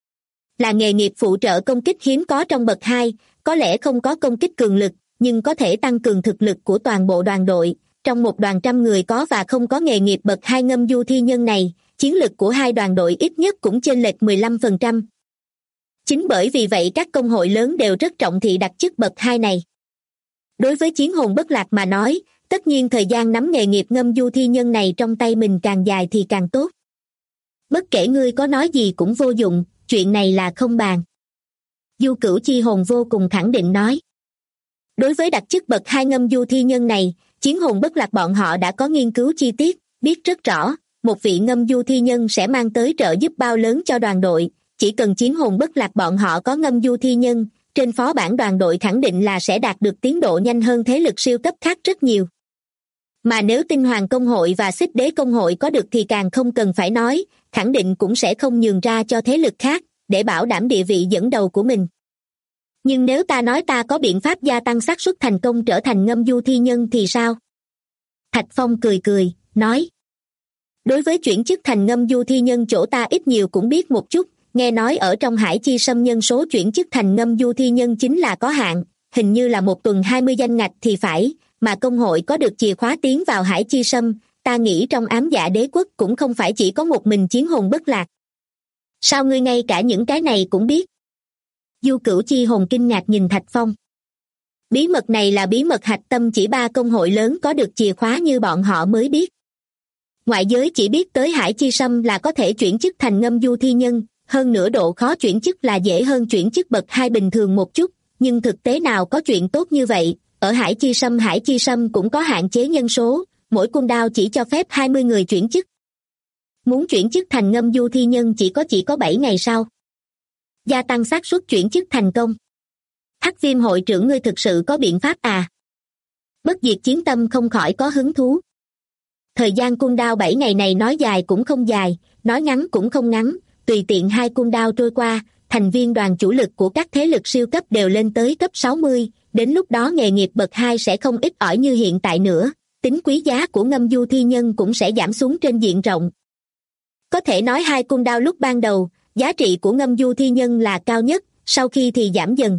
Là nghề nghiệp phụ trợ công kích hiếm có trong bậc 2, có lẽ không có công kích cường lực, nhưng có thể tăng cường thực lực của toàn bộ đoàn đội. Trong một đoàn trăm người có và không có nghề nghiệp bậc 2 ngâm du thi nhân này, chiến lực của hai đoàn đội ít nhất cũng chênh lệch 15%. Chính bởi vì vậy các công hội lớn đều rất trọng thị đặc chức bậc 2 này. Đối với chiến hồn bất lạc mà nói, tất nhiên thời gian nắm nghề nghiệp ngâm du thi nhân này trong tay mình càng dài thì càng tốt. Bất kể ngươi có nói gì cũng vô dụng, chuyện này là không bàn. Du Cửu Chi hồn vô cùng khẳng định nói. Đối với đặc chức bậc 2 ngâm du thi nhân này, chiến hồn bất lạc bọn họ đã có nghiên cứu chi tiết, biết rất rõ, một vị ngâm du thi nhân sẽ mang tới trợ giúp bao lớn cho đoàn đội, chỉ cần chiến hồn bất lạc bọn họ có ngâm du thi nhân, trên phó bản đoàn đội khẳng định là sẽ đạt được tiến độ nhanh hơn thế lực siêu cấp khác rất nhiều. Mà nếu tinh hoàng công hội và xích đế công hội có được thì càng không cần phải nói, khẳng định cũng sẽ không nhường ra cho thế lực khác, để bảo đảm địa vị dẫn đầu của mình. Nhưng nếu ta nói ta có biện pháp gia tăng xác suất thành công trở thành ngâm du thi nhân thì sao? Thạch Phong cười cười, nói. Đối với chuyển chức thành ngâm du thi nhân chỗ ta ít nhiều cũng biết một chút, nghe nói ở trong Hải Chi Sâm nhân số chuyển chức thành ngâm du thi nhân chính là có hạn, hình như là một tuần 20 danh ngạch thì phải, mà công hội có được chìa khóa tiến vào Hải Chi Sâm, ta nghĩ trong ám dạ đế quốc cũng không phải chỉ có một mình chiến hồn bất lạc. Sao ngươi ngay cả những cái này cũng biết? Du Cửu Chi hồn kinh ngạc nhìn Thạch Phong. Bí mật này là bí mật hạch tâm, chỉ 3 công hội lớn có được chìa khóa như bọn họ mới biết. Ngoại giới chỉ biết tới Hải Chi Sâm là có thể chuyển chức thành ngâm du thi nhân, hơn nữa độ khó chuyển chức là dễ hơn chuyển chức bậc 2 bình thường một chút, nhưng thực tế nào có chuyện tốt như vậy, ở Hải Chi Sâm cũng có hạn chế nhân số, mỗi cung đao chỉ cho phép 20 người chuyển chức. Muốn chuyển chức thành ngâm du thi nhân chỉ có 7 ngày sau. Gia tăng xác suất chuyển chức thành công. Hắc Viêm hội trưởng ngươi thực sự có biện pháp à? Bất diệt chiến tâm không khỏi có hứng thú. Thời gian cung đao 7 ngày này nói dài cũng không dài, nói ngắn cũng không ngắn, tùy tiện 2 cung đao trôi qua, thành viên đoàn chủ lực của các thế lực siêu cấp đều lên tới cấp 60, đến lúc đó nghề nghiệp bậc 2 sẽ không ít ỏi như hiện tại nữa, tính quý giá của ngâm du thi nhân cũng sẽ giảm xuống trên diện rộng. Có thể nói 2 cung đao lúc ban đầu, giá trị của ngâm du thi nhân là cao nhất, sau khi thì giảm dần.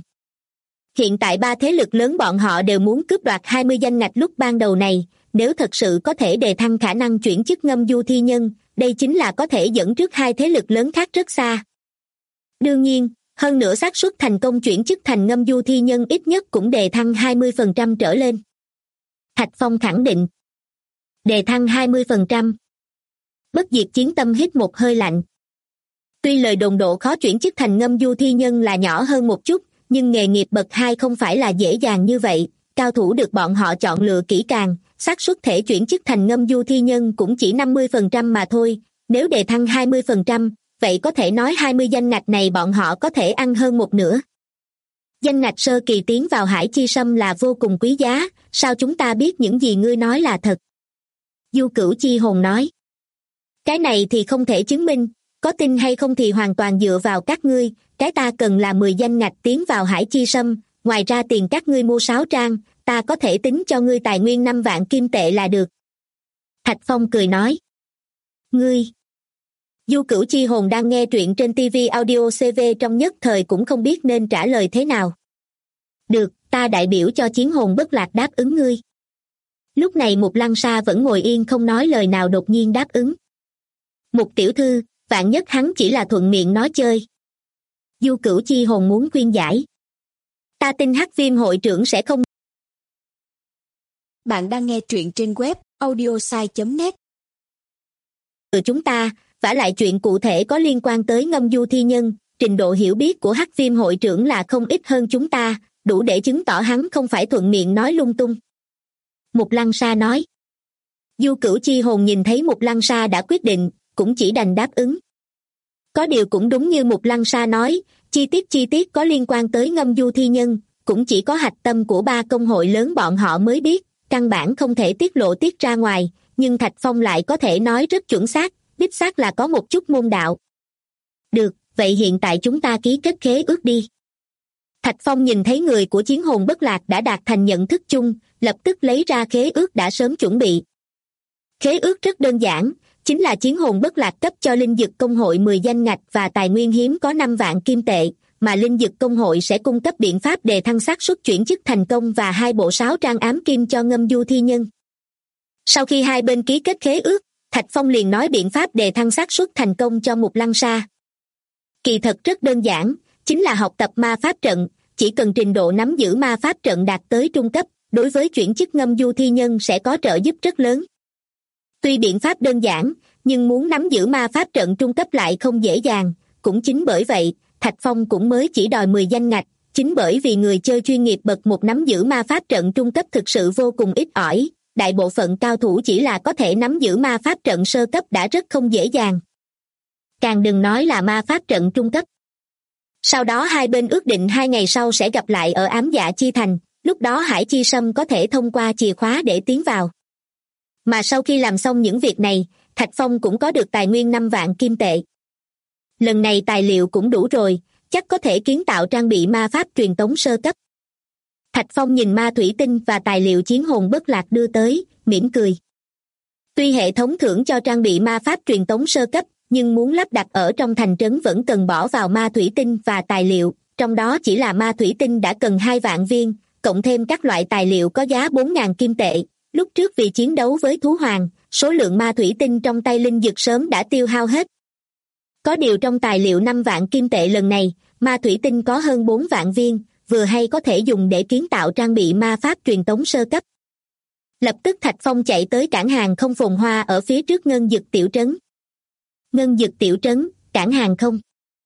Hiện tại 3 thế lực lớn bọn họ đều muốn cướp đoạt 20 danh ngạch lúc ban đầu này, nếu thật sự có thể đề thăng khả năng chuyển chức ngâm du thi nhân, đây chính là có thể dẫn trước 2 thế lực lớn khác rất xa. Đương nhiên, hơn nữa xác suất thành công chuyển chức thành ngâm du thi nhân ít nhất cũng đề thăng 20% trở lên. Thạch Phong khẳng định. Đề thăng 20%. Bất diệt chiến tâm hít một hơi lạnh. Tuy lời đồn độ khó chuyển chức thành ngâm du thi nhân là nhỏ hơn một chút, nhưng nghề nghiệp bậc 2 không phải là dễ dàng như vậy, cao thủ được bọn họ chọn lựa kỹ càng, xác suất thể chuyển chức thành ngâm du thi nhân cũng chỉ 50% mà thôi, nếu đề thăng 20%, vậy có thể nói 20 danh ngạch này bọn họ có thể ăn hơn một nửa. Danh ngạch sơ kỳ tiến vào Hải Chi Sâm là vô cùng quý giá, sao chúng ta biết những gì ngươi nói là thật? Du Cửu Chi Hồn nói. Cái này thì không thể chứng minh, có tin hay không thì hoàn toàn dựa vào các ngươi, cái ta cần là 10 danh ngạch tiến vào Hải Chi Sâm, ngoài ra tiền các ngươi mua sáo trang, ta có thể tính cho ngươi tài nguyên 5 vạn kim tệ là được. Thạch Phong cười nói. Ngươi. Du Cửu Chi Hồn đang nghe truyện trên TV Audio CV trong nhất thời cũng không biết nên trả lời thế nào. Được, ta đại biểu cho chiến hồn bất lạc đáp ứng ngươi. Lúc này Mục Lăng Sa vẫn ngồi yên không nói lời nào đột nhiên đáp ứng. Mục tiểu thư, vạn nhất hắn chỉ là thuận miệng nói chơi. Du Cửu Chi Hồn muốn khuyên giải. Ta tin Hắc Viêm hội trưởng sẽ không. Bạn đang nghe truyện trên web audiosai.net. Từ chúng ta, vả lại chuyện cụ thể có liên quan tới ngâm du thi nhân, trình độ hiểu biết của Hắc Viêm hội trưởng là không ít hơn chúng ta, đủ để chứng tỏ hắn không phải thuận miệng nói lung tung. Mục Lăng Sa nói. Du Cửu Chi Hồn nhìn thấy Mục Lăng Sa đã quyết định, cũng chỉ đành đáp ứng. Có điều cũng đúng như Mục Lăng Sa nói, chi tiết có liên quan tới ngâm du thi nhân, cũng chỉ có hạch tâm của 3 công hội lớn bọn họ mới biết, căn bản không thể tiết lộ tiết ra ngoài, nhưng Thạch Phong lại có thể nói rất chuẩn xác, đích xác là có một chút môn đạo. Được, vậy hiện tại chúng ta ký kết khế ước đi. Thạch Phong nhìn thấy người của chiến hồn bất lạc đã đạt thành nhận thức chung, lập tức lấy ra khế ước đã sớm chuẩn bị. Khế ước rất đơn giản, chính là chiến hồn bất lạc cấp cho linh dực công hội 10 danh ngạch và tài nguyên hiếm có 5 vạn kim tệ, mà linh dực công hội sẽ cung cấp biện pháp đề thăng xác suất chuyển chức thành công và 2 bộ sáo trang ám kim cho ngâm du thi nhân. Sau khi hai bên ký kết khế ước, Thạch Phong liền nói biện pháp đề thăng xác suất thành công cho Mục Lăng Sa. Kỳ thật rất đơn giản, chính là học tập ma pháp trận, chỉ cần trình độ nắm giữ ma pháp trận đạt tới trung cấp, đối với chuyển chức ngâm du thi nhân sẽ có trợ giúp rất lớn. Tuy biện pháp đơn giản, nhưng muốn nắm giữ ma pháp trận trung cấp lại không dễ dàng, cũng chính bởi vậy, Thạch Phong cũng mới chỉ đòi 10 danh ngạch, chính bởi vì người chơi chuyên nghiệp bậc 1 nắm giữ ma pháp trận trung cấp thực sự vô cùng ít ỏi, đại bộ phận cao thủ chỉ là có thể nắm giữ ma pháp trận sơ cấp đã rất không dễ dàng. Càng đừng nói là ma pháp trận trung cấp. Sau đó hai bên ước định 2 ngày sau sẽ gặp lại ở Ám Dạ Chi Thành, lúc đó Hải Chi Sâm có thể thông qua chìa khóa để tiến vào. Mà sau khi làm xong những việc này, Thạch Phong cũng có được tài nguyên 5 vạn kim tệ. Lần này tài liệu cũng đủ rồi, chắc có thể kiến tạo trang bị ma pháp truyền tống sơ cấp. Thạch Phong nhìn ma thủy tinh và tài liệu chiến hồn bất lạc đưa tới, mỉm cười. Tuy hệ thống thưởng cho trang bị ma pháp truyền tống sơ cấp, nhưng muốn lắp đặt ở trong thành trấn vẫn cần bỏ vào ma thủy tinh và tài liệu, trong đó chỉ là ma thủy tinh đã cần 2 vạn viên, cộng thêm các loại tài liệu có giá 4.000 kim tệ. Lúc trước vì chiến đấu với thú hoàng, số lượng ma thủy tinh trong tay linh dực sớm đã tiêu hao hết. Có điều trong tài liệu 5 vạn kim tệ lần này, ma thủy tinh có hơn 4 vạn viên, vừa hay có thể dùng để kiến tạo trang bị ma pháp truyền tống sơ cấp. Lập tức Thạch Phong chạy tới cảng hàng không Phồn Hoa ở phía trước Ngân Dực tiểu trấn. Ngân Dực tiểu trấn, cảng hàng không.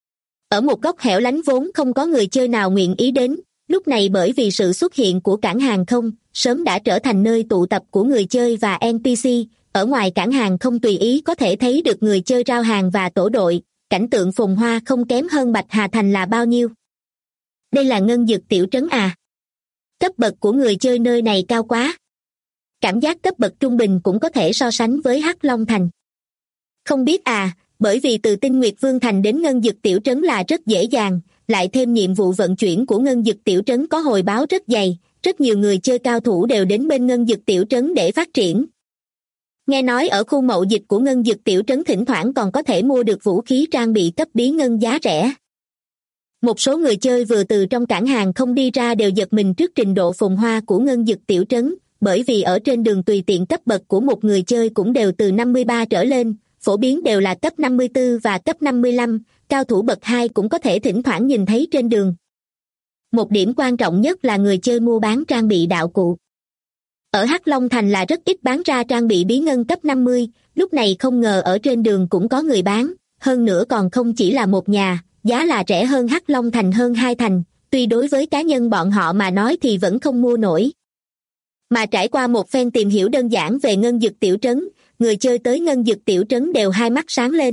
Ở một góc hẻo lánh vốn không có người chơi nào nguyện ý đến, lúc này bởi vì sự xuất hiện của cảng hàng không, sớm đã trở thành nơi tụ tập của người chơi và NPC, ở ngoài cảng hàng không tùy ý có thể thấy được người chơi rao hàng và tổ đội, cảnh tượng phồn hoa không kém hơn Bạch Hà Thành là bao nhiêu. Đây là Ngân Dực tiểu trấn à? Cấp bậc của người chơi nơi này cao quá. Cảm giác cấp bậc trung bình cũng có thể so sánh với Hắc Long Thành. Không biết à, bởi vì từ Tinh Nguyệt Vương Thành đến Ngân Dực tiểu trấn là rất dễ dàng, lại thêm nhiệm vụ vận chuyển của Ngân Dực tiểu trấn có hồi báo rất dày, rất nhiều người chơi cao thủ đều đến bên Ngân Dực tiểu trấn để phát triển. Nghe nói ở khu mậu dịch của Ngân Dực tiểu trấn thỉnh thoảng còn có thể mua được vũ khí trang bị cấp bí ngân giá rẻ. Một số người chơi vừa từ trong cảng hàng không đi ra đều giật mình trước trình độ phồn hoa của Ngân Dực tiểu trấn, bởi vì ở trên đường tùy tiện cấp bậc của một người chơi cũng đều từ 53 trở lên, phổ biến đều là cấp 54 và cấp 55, cao thủ bậc 2 cũng có thể thỉnh thoảng nhìn thấy trên đường. Một điểm quan trọng nhất là người chơi mua bán trang bị đạo cụ. Ở Hắc Long Thành là rất ít bán ra trang bị bí ngân cấp 50, lúc này không ngờ ở trên đường cũng có người bán, hơn nữa còn không chỉ là một nhà, giá là rẻ hơn Hắc Long Thành hơn 2 thành, tuy đối với cá nhân bọn họ mà nói thì vẫn không mua nổi. Mà trải qua một phen tìm hiểu đơn giản về ngân dực tiểu trấn, người chơi tới ngân dực tiểu trấn đều hai mắt sáng lên.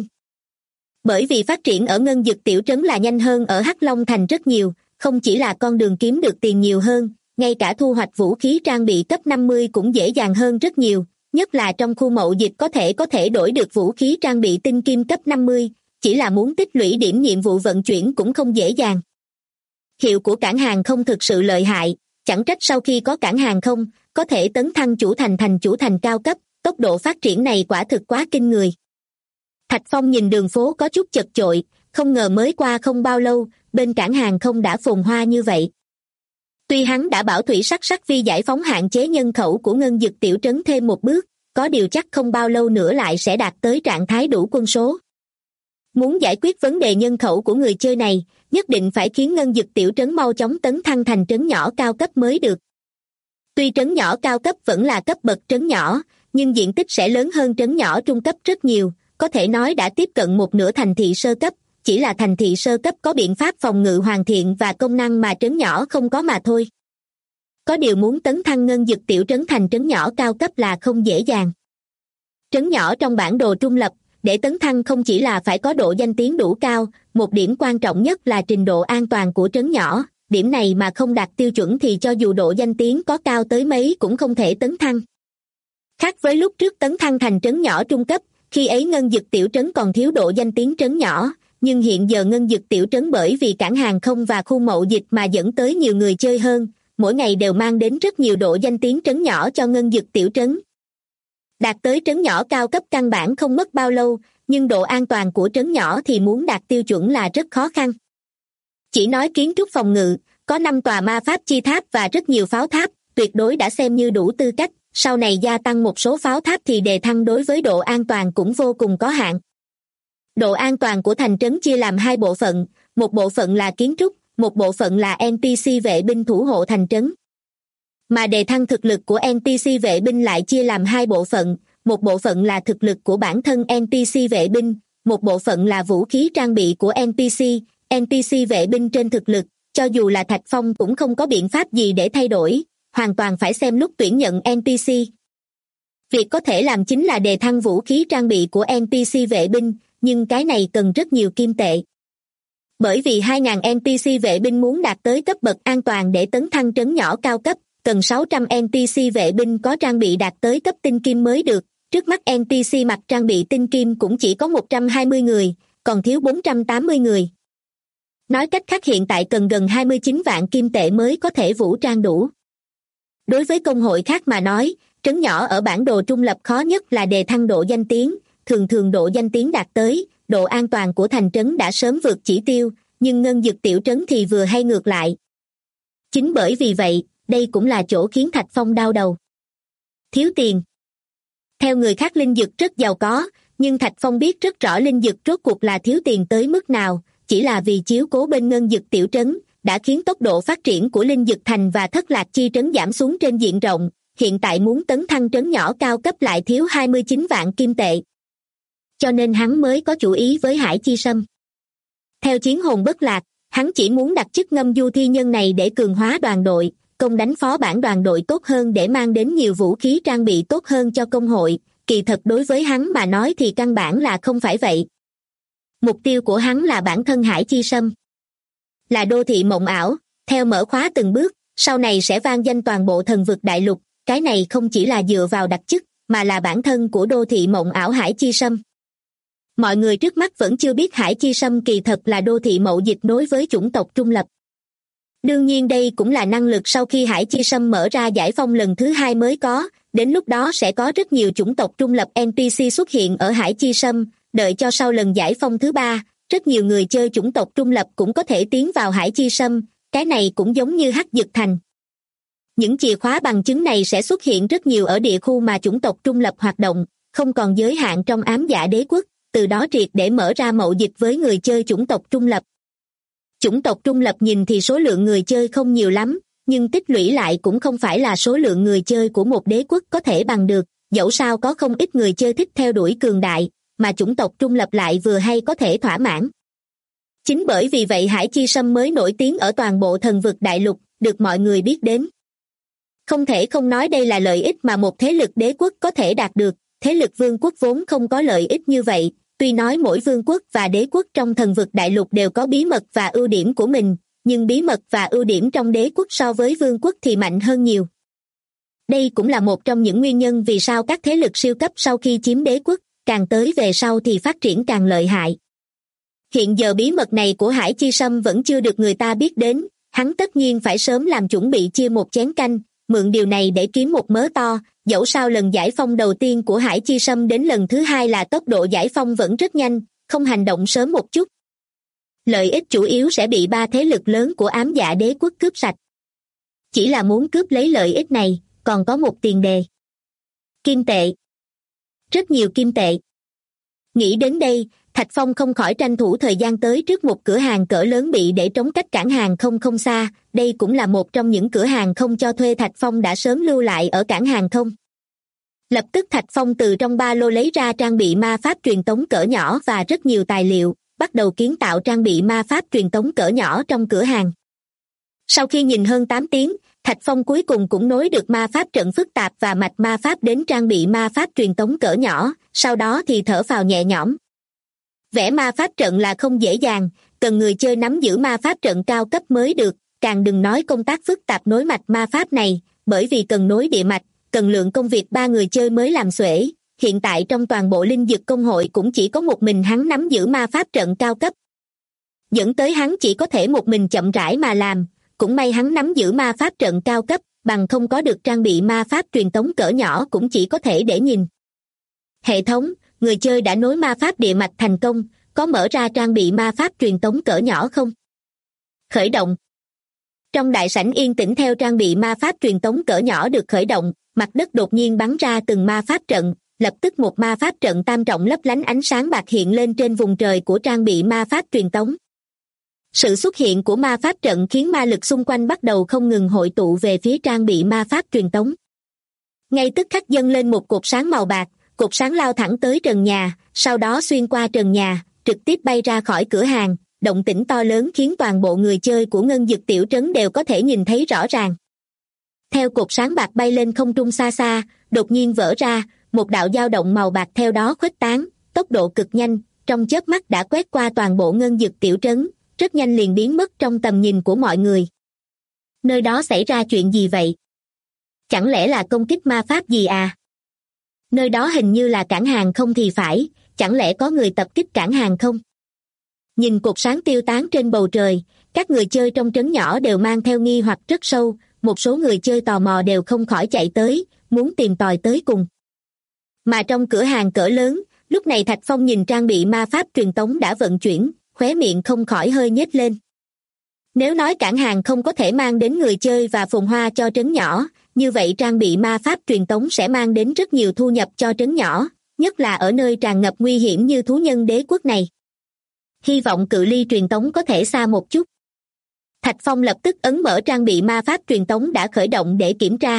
Bởi vì phát triển ở ngân dực tiểu trấn là nhanh hơn ở Hắc Long Thành rất nhiều, không chỉ là con đường kiếm được tiền nhiều hơn, ngay cả thu hoạch vũ khí trang bị cấp 50 cũng dễ dàng hơn rất nhiều, nhất là trong khu mậu dịch có thể đổi được vũ khí trang bị tinh kim cấp 50, chỉ là muốn tích lũy điểm nhiệm vụ vận chuyển cũng không dễ dàng. Hiệu của cảng hàng không thực sự lợi hại, chẳng trách sau khi có cảng hàng không, có thể tấn thăng chủ thành thành chủ thành cao cấp, tốc độ phát triển này quả thực quá kinh người. Thạch Phong nhìn đường phố có chút chật chội, không ngờ mới qua không bao lâu, bên cảng hàng không đã phồn hoa như vậy. Tuy hắn đã bảo thủy sắc vi giải phóng hạn chế nhân khẩu của ngân dực tiểu trấn thêm một bước, có điều chắc không bao lâu nữa lại sẽ đạt tới trạng thái đủ quân số. Muốn giải quyết vấn đề nhân khẩu của người chơi này, nhất định phải khiến ngân dực tiểu trấn mau chóng tấn thăng thành trấn nhỏ cao cấp mới được. Tuy trấn nhỏ cao cấp vẫn là cấp bậc trấn nhỏ, nhưng diện tích sẽ lớn hơn trấn nhỏ trung cấp rất nhiều, có thể nói đã tiếp cận một nửa thành thị sơ cấp, chỉ là thành thị sơ cấp có biện pháp phòng ngự hoàn thiện và công năng mà trấn nhỏ không có mà thôi. Có điều muốn tấn thăng ngân dực tiểu trấn thành trấn nhỏ cao cấp là không dễ dàng. Trấn nhỏ trong bản đồ trung lập, để tấn thăng không chỉ là phải có độ danh tiếng đủ cao, một điểm quan trọng nhất là trình độ an toàn của trấn nhỏ, điểm này mà không đạt tiêu chuẩn thì cho dù độ danh tiếng có cao tới mấy cũng không thể tấn thăng. Khác với lúc trước tấn thăng thành trấn nhỏ trung cấp, khi ấy ngân dực tiểu trấn còn thiếu độ danh tiếng trấn nhỏ, nhưng hiện giờ ngân dực tiểu trấn bởi vì cảng hàng không và khu mậu dịch mà dẫn tới nhiều người chơi hơn, mỗi ngày đều mang đến rất nhiều độ danh tiếng trấn nhỏ cho ngân dực tiểu trấn. Đạt tới trấn nhỏ cao cấp căn bản không mất bao lâu, nhưng độ an toàn của trấn nhỏ thì muốn đạt tiêu chuẩn là rất khó khăn. Chỉ nói kiến trúc phòng ngự, có 5 tòa ma pháp chi tháp và rất nhiều pháo tháp, tuyệt đối đã xem như đủ tư cách, sau này gia tăng một số pháo tháp thì đề thăng đối với độ an toàn cũng vô cùng có hạn. Độ an toàn của thành trấn chia làm 2 bộ phận, một bộ phận là kiến trúc, một bộ phận là NPC vệ binh thủ hộ thành trấn. Mà đề thăng thực lực của NPC vệ binh lại chia làm 2 bộ phận, một bộ phận là thực lực của bản thân NPC vệ binh, một bộ phận là vũ khí trang bị của NPC vệ binh trên thực lực, cho dù là Thạch Phong cũng không có biện pháp gì để thay đổi, hoàn toàn phải xem lúc tuyển nhận NPC. Việc có thể làm chính là đề thăng vũ khí trang bị của NPC vệ binh, nhưng cái này cần rất nhiều kim tệ. Bởi vì 2.000 NPC vệ binh muốn đạt tới cấp bậc an toàn để tấn thăng trấn nhỏ cao cấp, cần 600 NPC vệ binh có trang bị đạt tới cấp tinh kim mới được, trước mắt NPC mặc trang bị tinh kim cũng chỉ có 120 người, còn thiếu 480 người. Nói cách khác hiện tại cần gần 29 vạn kim tệ mới có thể vũ trang đủ. Đối với công hội khác mà nói, trấn nhỏ ở bản đồ trung lập khó nhất là đề thăng độ danh tiếng, thường độ danh tiếng đạt tới, độ an toàn của thành trấn đã sớm vượt chỉ tiêu, nhưng ngân dực tiểu trấn thì vừa hay ngược lại. Chính bởi vì vậy, đây cũng là chỗ khiến Thạch Phong đau đầu. Thiếu tiền. Theo người khác linh dực rất giàu có, nhưng Thạch Phong biết rất rõ linh dực rốt cuộc là thiếu tiền tới mức nào, chỉ là vì chiếu cố bên ngân dực tiểu trấn, đã khiến tốc độ phát triển của linh dực thành và thất lạc chi trấn giảm xuống trên diện rộng, hiện tại muốn tấn thăng trấn nhỏ cao cấp lại thiếu 29 vạn kim tệ. Cho nên hắn mới có chủ ý với Hải Chi Sâm. Theo chiến hồn bất lạc, hắn chỉ muốn đặt chức ngâm du thi nhân này để cường hóa đoàn đội, công đánh phó bản đoàn đội tốt hơn để mang đến nhiều vũ khí trang bị tốt hơn cho công hội, kỳ thật đối với hắn mà nói thì căn bản là không phải vậy. Mục tiêu của hắn là bản thân Hải Chi Sâm. Là đô thị mộng ảo, theo mở khóa từng bước, sau này sẽ vang danh toàn bộ thần vực đại lục, cái này không chỉ là dựa vào đặc chức, mà là bản thân của đô thị mộng ảo Hải Chi Sâm. Mọi người trước mắt vẫn chưa biết Hải Chi Sâm kỳ thật là đô thị mậu dịch nối với chủng tộc trung lập. Đương nhiên đây cũng là năng lực sau khi Hải Chi Sâm mở ra giải phong lần thứ 2 mới có, đến lúc đó sẽ có rất nhiều chủng tộc trung lập NPC xuất hiện ở Hải Chi Sâm, đợi cho sau lần giải phong thứ 3, rất nhiều người chơi chủng tộc trung lập cũng có thể tiến vào Hải Chi Sâm, cái này cũng giống như Hắc Dực Thành. Những chìa khóa bằng chứng này sẽ xuất hiện rất nhiều ở địa khu mà chủng tộc trung lập hoạt động, không còn giới hạn trong ám dạ đế quốc, từ đó triệt để mở ra mậu dịch với người chơi chủng tộc trung lập. Chủng tộc trung lập nhìn thì số lượng người chơi không nhiều lắm, nhưng tích lũy lại cũng không phải là số lượng người chơi của một đế quốc có thể bằng được, dẫu sao có không ít người chơi thích theo đuổi cường đại, mà chủng tộc trung lập lại vừa hay có thể thỏa mãn. Chính bởi vì vậy Hải Chi Sâm mới nổi tiếng ở toàn bộ thần vực đại lục, được mọi người biết đến. Không thể không nói đây là lợi ích mà một thế lực đế quốc có thể đạt được, thế lực vương quốc vốn không có lợi ích như vậy, tuy nói mỗi vương quốc và đế quốc trong thần vực đại lục đều có bí mật và ưu điểm của mình, nhưng bí mật và ưu điểm trong đế quốc so với vương quốc thì mạnh hơn nhiều. Đây cũng là một trong những nguyên nhân vì sao các thế lực siêu cấp sau khi chiếm đế quốc, càng tới về sau thì phát triển càng lợi hại. Hiện giờ bí mật này của Hải Chi Sâm vẫn chưa được người ta biết đến, hắn tất nhiên phải sớm làm chuẩn bị chia một chén canh, mượn điều này để kiếm một mớ to, dẫu sao lần giải phong đầu tiên của Hải Chi Sâm đến lần thứ hai là tốc độ giải phong vẫn rất nhanh, không hành động sớm một chút. Lợi ích chủ yếu sẽ bị ba thế lực lớn của ám dạ đế quốc cướp sạch. Chỉ là muốn cướp lấy lợi ích này, còn có một tiền đề. Kim tệ. Rất nhiều kim tệ. Nghĩ đến đây, Thạch Phong không khỏi tranh thủ thời gian tới trước một cửa hàng cỡ lớn bị để trống cách cảng hàng không không xa, đây cũng là một trong những cửa hàng không cho thuê Thạch Phong đã sớm lưu lại ở cảng hàng không. Lập tức Thạch Phong từ trong ba lô lấy ra trang bị ma pháp truyền tống cỡ nhỏ và rất nhiều tài liệu, bắt đầu kiến tạo trang bị ma pháp truyền tống cỡ nhỏ trong cửa hàng. Sau khi nhìn hơn 8 tiếng, Thạch Phong cuối cùng cũng nối được ma pháp trận phức tạp và mạch ma pháp đến trang bị ma pháp truyền tống cỡ nhỏ, sau đó thì thở phào nhẹ nhõm. Vẽ ma pháp trận là không dễ dàng, cần người chơi nắm giữ ma pháp trận cao cấp mới được, càng đừng nói công tác phức tạp nối mạch ma pháp này, bởi vì cần nối địa mạch, cần lượng công việc 3 người chơi mới làm xuể. Hiện tại trong toàn bộ linh dực công hội cũng chỉ có một mình hắn nắm giữ ma pháp trận cao cấp. Dẫn tới hắn chỉ có thể một mình chậm rãi mà làm, cũng may hắn nắm giữ ma pháp trận cao cấp, bằng không có được trang bị ma pháp truyền tống cỡ nhỏ cũng chỉ có thể để nhìn. Hệ thống, người chơi đã nối ma pháp địa mạch thành công, có mở ra trang bị ma pháp truyền tống cỡ nhỏ không? Khởi động. Trong đại sảnh yên tĩnh theo trang bị ma pháp truyền tống cỡ nhỏ được khởi động, mặt đất đột nhiên bắn ra từng ma pháp trận, lập tức một ma pháp trận tam trọng lấp lánh ánh sáng bạc hiện lên trên vùng trời của trang bị ma pháp truyền tống. Sự xuất hiện của ma pháp trận khiến ma lực xung quanh bắt đầu không ngừng hội tụ về phía trang bị ma pháp truyền tống. Ngay tức khắc dâng lên một cột sáng màu bạc, cột sáng lao thẳng tới trần nhà, sau đó xuyên qua trần nhà, trực tiếp bay ra khỏi cửa hàng, động tĩnh to lớn khiến toàn bộ người chơi của Ngân Dực tiểu trấn đều có thể nhìn thấy rõ ràng. Theo cột sáng bạc bay lên không trung xa xa, đột nhiên vỡ ra, một đạo dao động màu bạc theo đó khuếch tán, tốc độ cực nhanh, trong chớp mắt đã quét qua toàn bộ Ngân Dực tiểu trấn, rất nhanh liền biến mất trong tầm nhìn của mọi người. Nơi đó xảy ra chuyện gì vậy? Chẳng lẽ là công kích ma pháp gì à? Nơi đó hình như là cảng hàng không thì phải, chẳng lẽ có người tập kích cảng hàng không? Nhìn cột sáng tiêu tán trên bầu trời, các người chơi trong trấn nhỏ đều mang theo nghi hoặc rất sâu, một số người chơi tò mò đều không khỏi chạy tới, muốn tìm tòi tới cùng. Mà trong cửa hàng cỡ lớn, lúc này Thạch Phong nhìn trang bị ma pháp truyền tống đã vận chuyển, khóe miệng không khỏi hơi nhếch lên. Nếu nói cảng hàng không có thể mang đến người chơi và phồn hoa cho trấn nhỏ, như vậy trang bị ma pháp truyền tống sẽ mang đến rất nhiều thu nhập cho trấn nhỏ, nhất là ở nơi tràn ngập nguy hiểm như thú nhân đế quốc này. Hy vọng cự ly truyền tống có thể xa một chút. Thạch Phong lập tức ấn mở trang bị ma pháp truyền tống đã khởi động để kiểm tra.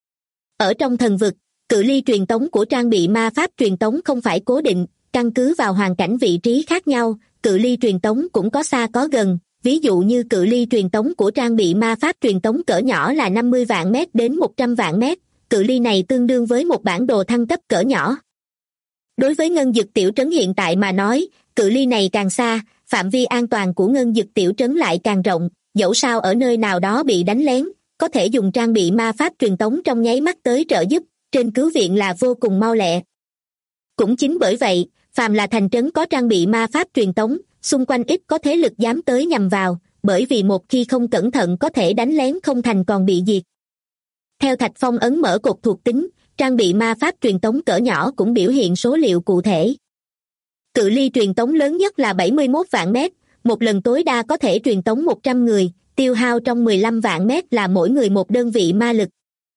Ở trong thần vực, cự ly truyền tống của trang bị ma pháp truyền tống không phải cố định, căn cứ vào hoàn cảnh vị trí khác nhau, cự ly truyền tống cũng có xa có gần. Ví dụ như cự ly truyền tống của trang bị ma pháp truyền tống cỡ nhỏ là 50 vạn mét đến 100 vạn mét, cự ly này tương đương với một bản đồ thăng cấp cỡ nhỏ. Đối với Ngân Dực tiểu trấn hiện tại mà nói, cự ly này càng xa, phạm vi an toàn của Ngân Dực tiểu trấn lại càng rộng, dẫu sao ở nơi nào đó bị đánh lén, có thể dùng trang bị ma pháp truyền tống trong nháy mắt tới trợ giúp, trên cứu viện là vô cùng mau lẹ. Cũng chính bởi vậy, phàm là thành trấn có trang bị ma pháp truyền tống, xung quanh ít có thế lực dám tới nhằm vào, bởi vì một khi không cẩn thận có thể đánh lén không thành còn bị diệt. Theo Thạch Phong ấn mở cột thuộc tính, trang bị ma pháp truyền tống cỡ nhỏ cũng biểu hiện số liệu cụ thể. Cự ly truyền tống lớn nhất là 71 vạn mét, một lần tối đa có thể truyền tống 100 người, tiêu hao trong 15 vạn mét là mỗi người một đơn vị ma lực.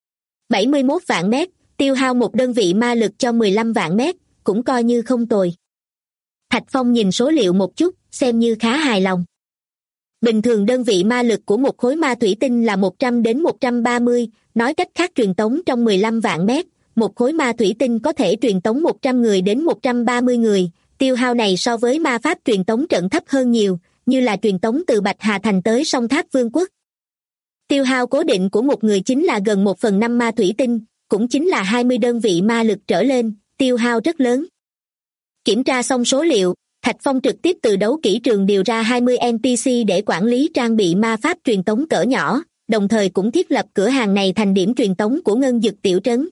71 vạn mét, tiêu hao một đơn vị ma lực cho 15 vạn mét, cũng coi như không tồi. Thạch Phong nhìn số liệu một chút, xem như khá hài lòng. Bình thường đơn vị ma lực của một khối ma thủy tinh là 100 đến 130, nói cách khác truyền tống trong 15 vạn mét, một khối ma thủy tinh có thể truyền tống 100 người đến 130 người, tiêu hao này so với ma pháp truyền tống trận thấp hơn nhiều, như là truyền tống từ Bạch Hà Thành tới sông Tháp Vương quốc. Tiêu hao cố định của một người chính là gần 1/5 ma thủy tinh, cũng chính là 20 đơn vị ma lực trở lên, tiêu hao rất lớn. Kiểm tra xong số liệu, Thạch Phong trực tiếp từ đấu kỹ trường điều ra 20 NPC để quản lý trang bị ma pháp truyền tống cỡ nhỏ, đồng thời cũng thiết lập cửa hàng này thành điểm truyền tống của ngân dực tiểu trấn.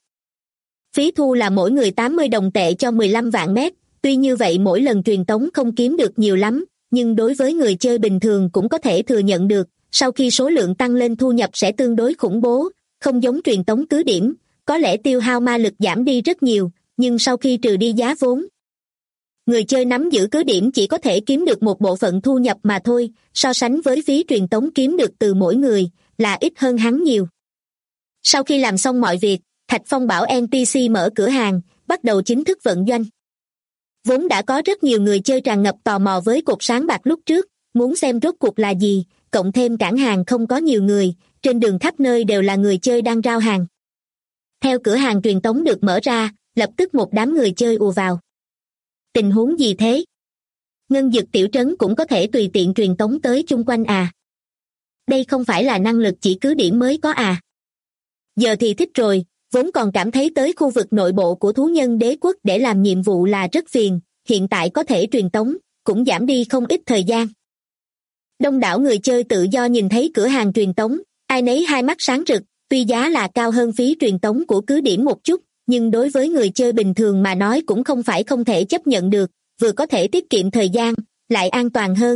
Phí thu là mỗi người 80 đồng tệ cho 15 vạn mét, tuy như vậy mỗi lần truyền tống không kiếm được nhiều lắm, nhưng đối với người chơi bình thường cũng có thể thừa nhận được, sau khi số lượng tăng lên thu nhập sẽ tương đối khủng bố, không giống truyền tống cứ điểm, có lẽ tiêu hao ma lực giảm đi rất nhiều, nhưng sau khi trừ đi giá vốn, người chơi nắm giữ cứ điểm chỉ có thể kiếm được một bộ phận thu nhập mà thôi, so sánh với phí truyền tống kiếm được từ mỗi người, là ít hơn hắn nhiều. Sau khi làm xong mọi việc, Thạch Phong bảo NPC mở cửa hàng, bắt đầu chính thức vận doanh. Vốn đã có rất nhiều người chơi tràn ngập tò mò với cột sáng bạc lúc trước, muốn xem rốt cuộc là gì, cộng thêm cảng hàng không có nhiều người, trên đường khắp nơi đều là người chơi đang rao hàng. Theo cửa hàng truyền tống được mở ra, lập tức một đám người chơi ùa vào. Tình huống gì thế? Ngân dực tiểu trấn cũng có thể tùy tiện truyền tống tới chung quanh à? Đây không phải là năng lực chỉ cứ điểm mới có à? Giờ thì thích rồi, vốn còn cảm thấy tới khu vực nội bộ của thú nhân đế quốc để làm nhiệm vụ là rất phiền, hiện tại có thể truyền tống, cũng giảm đi không ít thời gian. Đông đảo người chơi tự do nhìn thấy cửa hàng truyền tống, ai nấy hai mắt sáng rực, tuy giá là cao hơn phí truyền tống của cứ điểm một chút, nhưng đối với người chơi bình thường mà nói cũng không phải không thể chấp nhận được, vừa có thể tiết kiệm thời gian, lại an toàn hơn.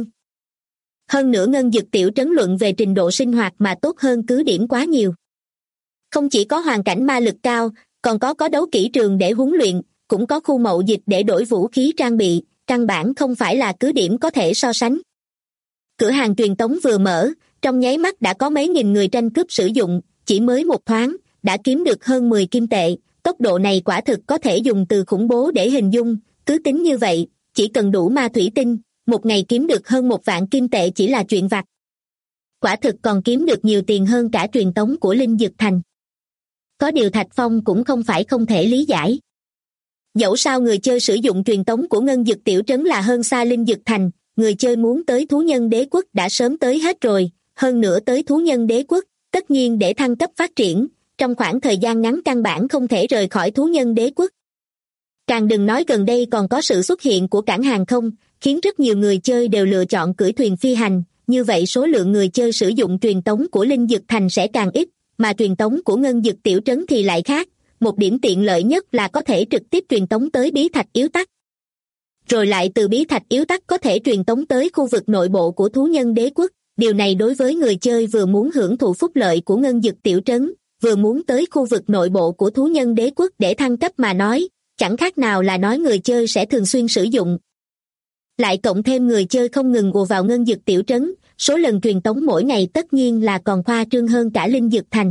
Hơn nữa ngân dực tiểu trấn luận về trình độ sinh hoạt mà tốt hơn cứ điểm quá nhiều. Không chỉ có hoàn cảnh ma lực cao, còn có đấu kỹ trường để huấn luyện, cũng có khu mậu dịch để đổi vũ khí trang bị, căn bản không phải là cứ điểm có thể so sánh. Cửa hàng truyền tống vừa mở, trong nháy mắt đã có mấy nghìn người tranh cướp sử dụng, chỉ mới một thoáng, đã kiếm được hơn 10 kim tệ, tốc độ này quả thực có thể dùng từ khủng bố để hình dung, cứ tính như vậy, chỉ cần đủ ma thủy tinh, một ngày kiếm được hơn 1 vạn kim tệ chỉ là chuyện vặt. Quả thực còn kiếm được nhiều tiền hơn cả truyền tống của Linh Dực Thành. Có điều Thạch Phong cũng không phải không thể lý giải. Dẫu sao người chơi sử dụng truyền tống của ngân dực tiểu trấn là hơn xa Linh Dực Thành, người chơi muốn tới thú nhân đế quốc đã sớm tới hết rồi, hơn nữa tới thú nhân đế quốc, tất nhiên để thăng cấp phát triển, trong khoảng thời gian ngắn căn bản không thể rời khỏi thú nhân đế quốc. Càng đừng nói gần đây còn có sự xuất hiện của cảng hàng không, khiến rất nhiều người chơi đều lựa chọn cưỡi thuyền phi hành, như vậy số lượng người chơi sử dụng truyền tống của Linh Dực Thành sẽ càng ít, mà truyền tống của ngân dực tiểu trấn thì lại khác, một điểm tiện lợi nhất là có thể trực tiếp truyền tống tới bí thạch yếu tắc. Rồi lại từ bí thạch yếu tắc có thể truyền tống tới khu vực nội bộ của thú nhân đế quốc, điều này đối với người chơi vừa muốn hưởng thụ phúc lợi của ngân dực tiểu trấn, vừa muốn tới khu vực nội bộ của thú nhân đế quốc để thăng cấp mà nói, chẳng khác nào là nói người chơi sẽ thường xuyên sử dụng. Lại cộng thêm người chơi không ngừng ùa vào ngân dực tiểu trấn, số lần truyền tống mỗi ngày tất nhiên là còn khoa trương hơn cả Linh Dực Thành.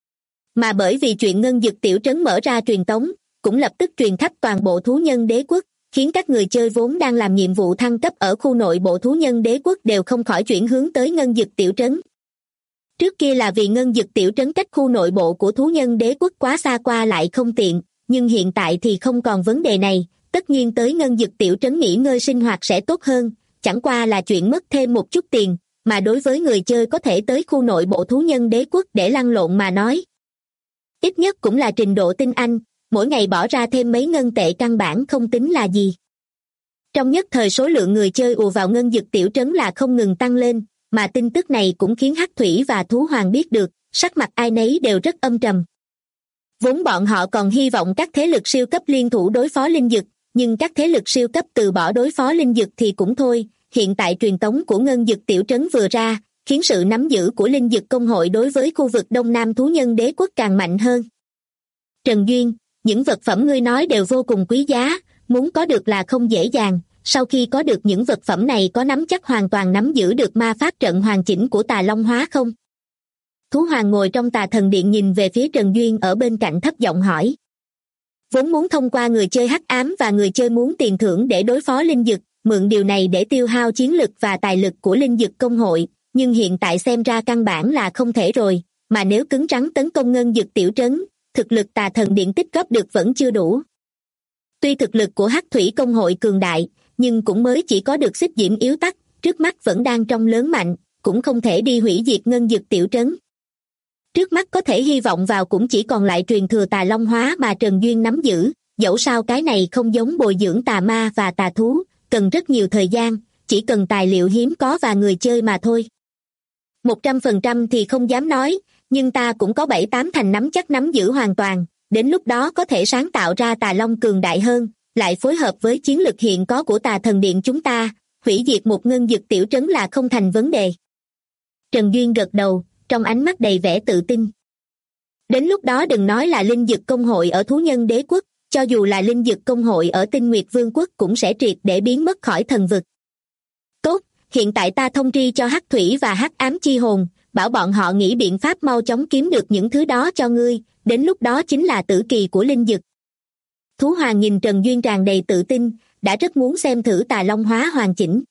Mà bởi vì chuyện ngân dực tiểu trấn mở ra truyền tống, cũng lập tức truyền khắp toàn bộ thú nhân đế quốc, khiến các người chơi vốn đang làm nhiệm vụ thăng cấp ở khu nội bộ thú nhân đế quốc đều không khỏi chuyển hướng tới ngân dực tiểu trấn. Trước kia là vì ngân dực tiểu trấn cách khu nội bộ của thú nhân đế quốc quá xa qua lại không tiện, nhưng hiện tại thì không còn vấn đề này, tất nhiên tới ngân dực tiểu trấn nghỉ ngơi sinh hoạt sẽ tốt hơn, chẳng qua là chuyện mất thêm một chút tiền, mà đối với người chơi có thể tới khu nội bộ thú nhân đế quốc để lăn lộn mà nói. Ít nhất cũng là trình độ tinh anh, mỗi ngày bỏ ra thêm mấy ngân tệ căn bản không tính là gì. Trong nhất thời số lượng người chơi ùa vào ngân dực tiểu trấn là không ngừng tăng lên, mà tin tức này cũng khiến Hắc Thủy và Thú Hoàng biết được, sắc mặt ai nấy đều rất âm trầm. Vốn bọn họ còn hy vọng các thế lực siêu cấp liên thủ đối phó linh dực, nhưng các thế lực siêu cấp từ bỏ đối phó linh dực thì cũng thôi, hiện tại truyền tống của ngân dực tiểu trấn vừa ra, khiến sự nắm giữ của linh dực công hội đối với khu vực Đông Nam thú nhân đế quốc càng mạnh hơn. Trần Duyên, những vật phẩm ngươi nói đều vô cùng quý giá, muốn có được là không dễ dàng, sau khi có được những vật phẩm này có nắm chắc hoàn toàn nắm giữ được ma pháp trận hoàn chỉnh của Tà Long Hóa không? Thú Hoàng ngồi trong Tà Thần Điện nhìn về phía Trần Duyên ở bên cạnh thấp giọng hỏi. Vốn muốn thông qua người chơi hắc ám và người chơi muốn tiền thưởng để đối phó linh dực, mượn điều này để tiêu hao chiến lực và tài lực của linh dực công hội, nhưng hiện tại xem ra căn bản là không thể rồi, mà nếu cứng rắn tấn công ngân dực tiểu trấn, thực lực tà thần điện tích góp được vẫn chưa đủ. Tuy thực lực của hắc thủy công hội cường đại, nhưng cũng mới chỉ có được xích diễm yếu tắc, trước mắt vẫn đang trong lớn mạnh, cũng không thể đi hủy diệt ngân dực tiểu trấn. Trước mắt có thể hy vọng vào cũng chỉ còn lại truyền thừa tà long hóa mà Trần Duyên nắm giữ, dẫu sao cái này không giống bồi dưỡng tà ma và tà thú, cần rất nhiều thời gian, chỉ cần tài liệu hiếm có và người chơi mà thôi. 100% thì không dám nói, nhưng ta cũng có 7-8 thành nắm chắc nắm giữ hoàn toàn, đến lúc đó có thể sáng tạo ra tà long cường đại hơn, lại phối hợp với chiến lực hiện có của tà thần điện chúng ta, hủy diệt một ngân dực tiểu trấn là không thành vấn đề. Trần Duyên gật đầu, trong ánh mắt đầy vẻ tự tin. Đến lúc đó đừng nói là linh dực công hội ở thú nhân đế quốc, cho dù là linh dực công hội ở Tinh Nguyệt Vương quốc cũng sẽ triệt để biến mất khỏi thần vực. Tốt, hiện tại ta thông tri cho hắc thủy và hắc ám chi hồn, bảo bọn họ nghĩ biện pháp mau chóng kiếm được những thứ đó cho ngươi, đến lúc đó chính là tử kỳ của linh dực. Thú Hoàng nhìn Trần Duyên tràn đầy tự tin, đã rất muốn xem thử tà long hóa hoàn chỉnh.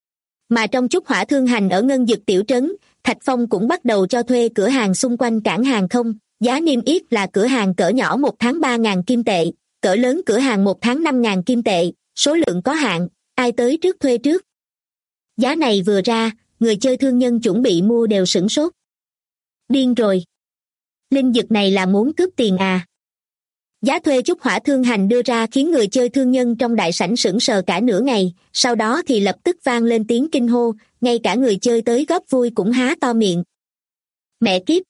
Mà trong chút hỏa thương hành ở ngân dực tiểu trấn, Thạch Phong cũng bắt đầu cho thuê cửa hàng xung quanh cảng hàng không, giá niêm yết là cửa hàng cỡ nhỏ 1 tháng 3.000 kim tệ, cỡ lớn cửa hàng 1 tháng 5.000 kim tệ, số lượng có hạn, ai tới trước thuê trước. Giá này vừa ra, người chơi thương nhân chuẩn bị mua đều sửng sốt. Điên rồi. Linh dực này là muốn cướp tiền à? Giá thuê chút hỏa thương hành đưa ra khiến người chơi thương nhân trong đại sảnh sững sờ cả nửa ngày, sau đó thì lập tức vang lên tiếng kinh hô, ngay cả người chơi tới góp vui cũng há to miệng. Mẹ kiếp!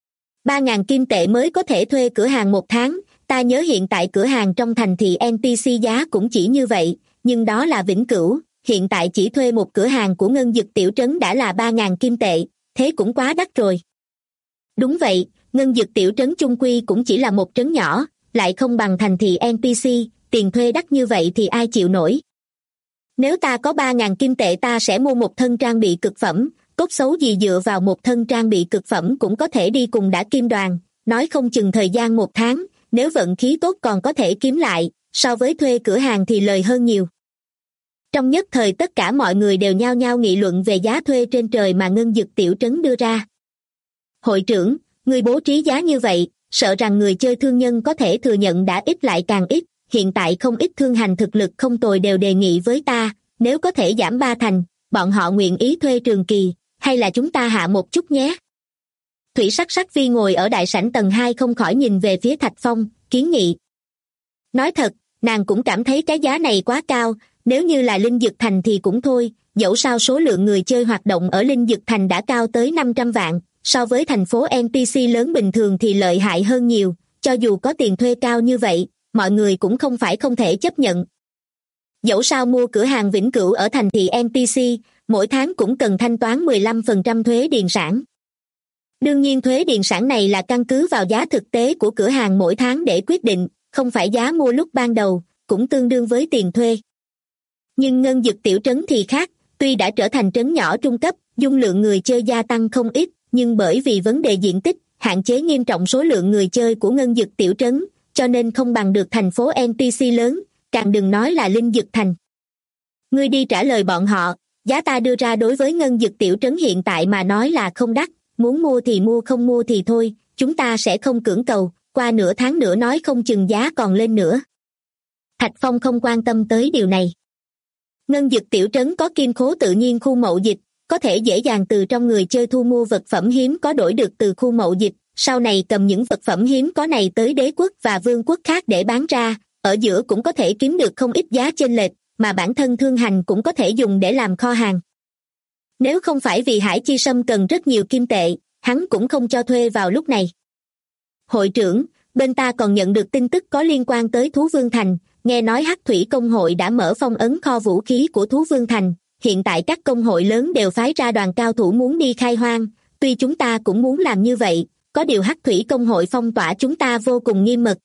3.000 kim tệ mới có thể thuê cửa hàng 1 tháng, ta nhớ hiện tại cửa hàng trong thành thị NPC giá cũng chỉ như vậy, nhưng đó là vĩnh cửu, hiện tại chỉ thuê một cửa hàng của ngân dực tiểu trấn đã là 3.000 kim tệ, thế cũng quá đắt rồi. Đúng vậy, ngân dực tiểu trấn chung quy cũng chỉ là một trấn nhỏ, lại không bằng thành thị NPC, tiền thuê đắt như vậy thì ai chịu nổi. Nếu ta có 3.000 kim tệ ta sẽ mua một thân trang bị cực phẩm, cốt xấu gì dựa vào một thân trang bị cực phẩm cũng có thể đi cùng đã kim đoàn, nói không chừng thời gian 1 tháng, nếu vận khí tốt còn có thể kiếm lại, so với thuê cửa hàng thì lời hơn nhiều. Trong nhất thời tất cả mọi người đều nhao nhao nghị luận về giá thuê trên trời mà ngân dực tiểu trấn đưa ra. Hội trưởng, người bố trí giá như vậy, sợ rằng người chơi thương nhân có thể thừa nhận đã ít lại càng ít, hiện tại không ít thương hành thực lực không tồi đều đề nghị với ta, nếu có thể giảm 3 thành, bọn họ nguyện ý thuê trường kỳ, hay là chúng ta hạ một chút nhé. Thủy Sắc Sắc Vi ngồi ở đại sảnh tầng 2 không khỏi nhìn về phía Thạch Phong, kiến nghị. Nói thật, nàng cũng cảm thấy cái giá này quá cao, nếu như là Linh Dực Thành thì cũng thôi, dẫu sao số lượng người chơi hoạt động ở Linh Dực Thành đã cao tới 500 vạn, so với thành phố NPC lớn bình thường thì lợi hại hơn nhiều, cho dù có tiền thuê cao như vậy, mọi người cũng không phải không thể chấp nhận. Dẫu sao mua cửa hàng vĩnh cửu ở thành thị NPC, mỗi tháng cũng cần thanh toán 15% thuế điền sản. Đương nhiên thuế điền sản này là căn cứ vào giá thực tế của cửa hàng mỗi tháng để quyết định, không phải giá mua lúc ban đầu, cũng tương đương với tiền thuê. Nhưng ngân dực tiểu trấn thì khác, tuy đã trở thành trấn nhỏ trung cấp, dung lượng người chơi gia tăng không ít, nhưng bởi vì vấn đề diện tích, hạn chế nghiêm trọng số lượng người chơi của ngân dực tiểu trấn, cho nên không bằng được thành phố NPC lớn, càng đừng nói là Linh Dực Thành. Ngươi đi trả lời bọn họ, giá ta đưa ra đối với ngân dực tiểu trấn hiện tại mà nói là không đắt, muốn mua thì mua không mua thì thôi, chúng ta sẽ không cưỡng cầu, qua nửa tháng nữa nói không chừng giá còn lên nữa. Thạch Phong không quan tâm tới điều này. Ngân dực tiểu trấn có kim khố tự nhiên khu mậu dịch, có thể dễ dàng từ trong người chơi thu mua vật phẩm hiếm có đổi được từ khu mậu dịch, sau này cầm những vật phẩm hiếm có này tới đế quốc và vương quốc khác để bán ra, ở giữa cũng có thể kiếm được không ít giá chênh lệch, mà bản thân thương hành cũng có thể dùng để làm kho hàng. Nếu không phải vì Hải Chi Sâm cần rất nhiều kim tệ, hắn cũng không cho thuê vào lúc này. Hội trưởng, bên ta còn nhận được tin tức có liên quan tới Thú Vương Thành, nghe nói Hắc Thủy Công hội đã mở phong ấn kho vũ khí của Thú Vương Thành, hiện tại các công hội lớn đều phái ra đoàn cao thủ muốn đi khai hoang, tuy chúng ta cũng muốn làm như vậy, có điều Hắc Thủy Công hội phong tỏa chúng ta vô cùng nghiêm mật.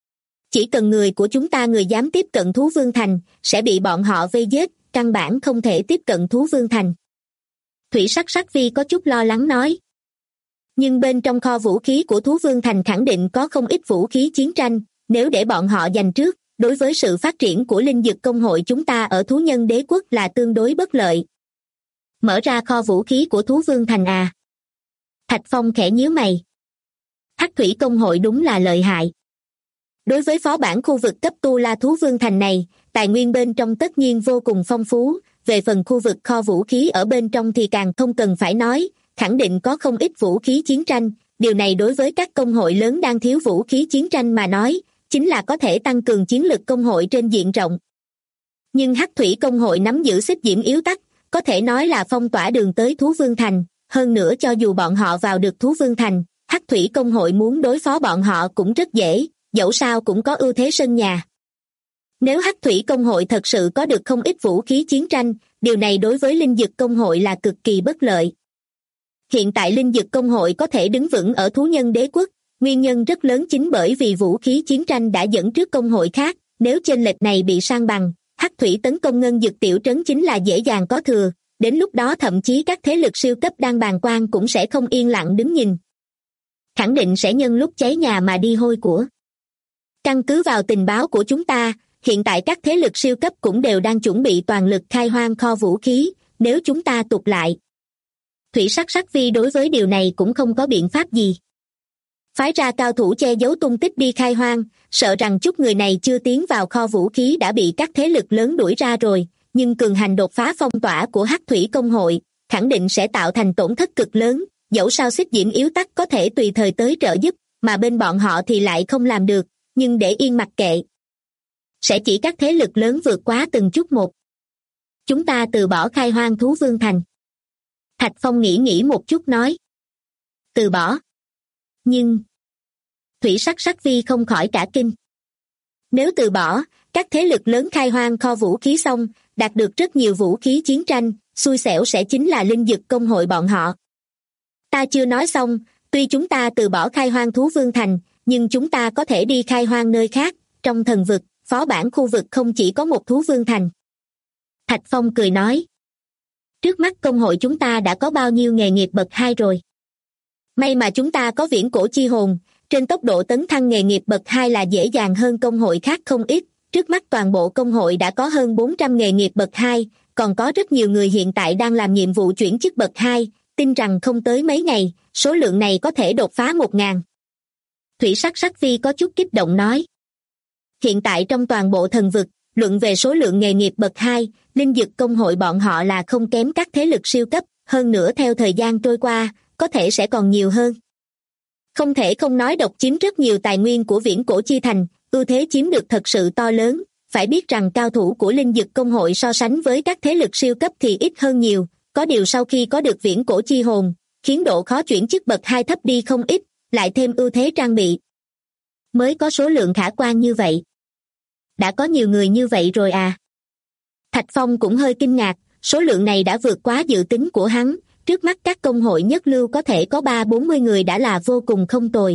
Chỉ cần người của chúng ta người dám tiếp cận Thú Vương Thành, sẽ bị bọn họ vây giết, căn bản không thể tiếp cận Thú Vương Thành. Thủy Sắc Sắc Vi có chút lo lắng nói. Nhưng bên trong kho vũ khí của Thú Vương Thành khẳng định có không ít vũ khí chiến tranh, nếu để bọn họ giành trước, đối với sự phát triển của linh dực công hội chúng ta ở thú nhân đế quốc là tương đối bất lợi. Mở ra kho vũ khí của thú vương thành à? Thạch Phong khẽ nhíu mày. Hắc thủy công hội đúng là lợi hại. Đối với phó bản khu vực cấp tu la thú vương thành này, tài nguyên bên trong tất nhiên vô cùng phong phú, về phần khu vực kho vũ khí ở bên trong thì càng không cần phải nói, khẳng định có không ít vũ khí chiến tranh, điều này đối với các công hội lớn đang thiếu vũ khí chiến tranh mà nói, chính là có thể tăng cường chiến lực công hội trên diện rộng. Nhưng Hắc thủy công hội nắm giữ xích diễm yếu tắc, có thể nói là phong tỏa đường tới thú vương thành, hơn nữa cho dù bọn họ vào được thú vương thành, Hắc thủy công hội muốn đối phó bọn họ cũng rất dễ, dẫu sao cũng có ưu thế sân nhà. Nếu Hắc thủy công hội thật sự có được không ít vũ khí chiến tranh, điều này đối với linh dực công hội là cực kỳ bất lợi. Hiện tại linh dực công hội có thể đứng vững ở thú nhân đế quốc, nguyên nhân rất lớn chính bởi vì vũ khí chiến tranh đã dẫn trước công hội khác, nếu chênh lệch này bị san bằng, Hắc thủy tấn công ngân dực tiểu trấn chính là dễ dàng có thừa, đến lúc đó thậm chí các thế lực siêu cấp đang bàng quan cũng sẽ không yên lặng đứng nhìn. Khẳng định sẽ nhân lúc cháy nhà mà đi hôi của. Căn cứ vào tình báo của chúng ta, hiện tại các thế lực siêu cấp cũng đều đang chuẩn bị toàn lực khai hoang kho vũ khí, nếu chúng ta tụt lại. Thủy Sắc Sắc Vi đối với điều này cũng không có biện pháp gì. Phái ra cao thủ che giấu tung tích đi khai hoang, sợ rằng chút người này chưa tiến vào kho vũ khí đã bị các thế lực lớn đuổi ra rồi, nhưng cường hành đột phá phong tỏa của Hắc thủy công hội, khẳng định sẽ tạo thành tổn thất cực lớn, dẫu sao xích diễm yếu tắc có thể tùy thời tới trợ giúp, mà bên bọn họ thì lại không làm được, nhưng để yên mặc kệ. Sẽ chỉ các thế lực lớn vượt quá từng chút một. Chúng ta từ bỏ khai hoang thú vương thành. Thạch Phong nghĩ một chút nói. Từ bỏ. Nhưng... Thủy Sắc Sắc Vi không khỏi cả kinh. Nếu từ bỏ, các thế lực lớn khai hoang kho vũ khí xong, đạt được rất nhiều vũ khí chiến tranh, xui xẻo sẽ chính là linh dực công hội bọn họ. Ta chưa nói xong, tuy chúng ta từ bỏ khai hoang thú vương thành, nhưng chúng ta có thể đi khai hoang nơi khác, trong thần vực, phó bản khu vực không chỉ có một thú vương thành. Thạch Phong cười nói. Trước mắt công hội chúng ta đã có bao nhiêu nghề nghiệp bậc 2 rồi. May mà chúng ta có viễn cổ chi hồn, trên tốc độ tấn thăng nghề nghiệp bậc 2 là dễ dàng hơn công hội khác không ít. Trước mắt toàn bộ công hội đã có hơn 400 nghề nghiệp bậc 2, còn có rất nhiều người hiện tại đang làm nhiệm vụ chuyển chức bậc 2, tin rằng không tới mấy ngày, số lượng này có thể đột phá 1000. Thủy Sắc Sắc Vi có chút kích động nói. Hiện tại trong toàn bộ thần vực, luận về số lượng nghề nghiệp bậc 2, linh dực công hội bọn họ là không kém các thế lực siêu cấp, hơn nữa theo thời gian trôi qua, có thể sẽ còn nhiều hơn. Không thể không nói độc chiếm rất nhiều tài nguyên của viễn cổ chi thành, ưu thế chiếm được thật sự to lớn, phải biết rằng cao thủ của linh dực công hội so sánh với các thế lực siêu cấp thì ít hơn nhiều, có điều sau khi có được viễn cổ chi hồn, khiến độ khó chuyển chức bậc 2 thấp đi không ít, lại thêm ưu thế trang bị. Mới có số lượng khả quan như vậy. Đã có nhiều người như vậy rồi à? Thạch Phong cũng hơi kinh ngạc, số lượng này đã vượt quá dự tính của hắn, trước mắt các công hội nhất lưu có thể có 30-40 người đã là vô cùng không tồi.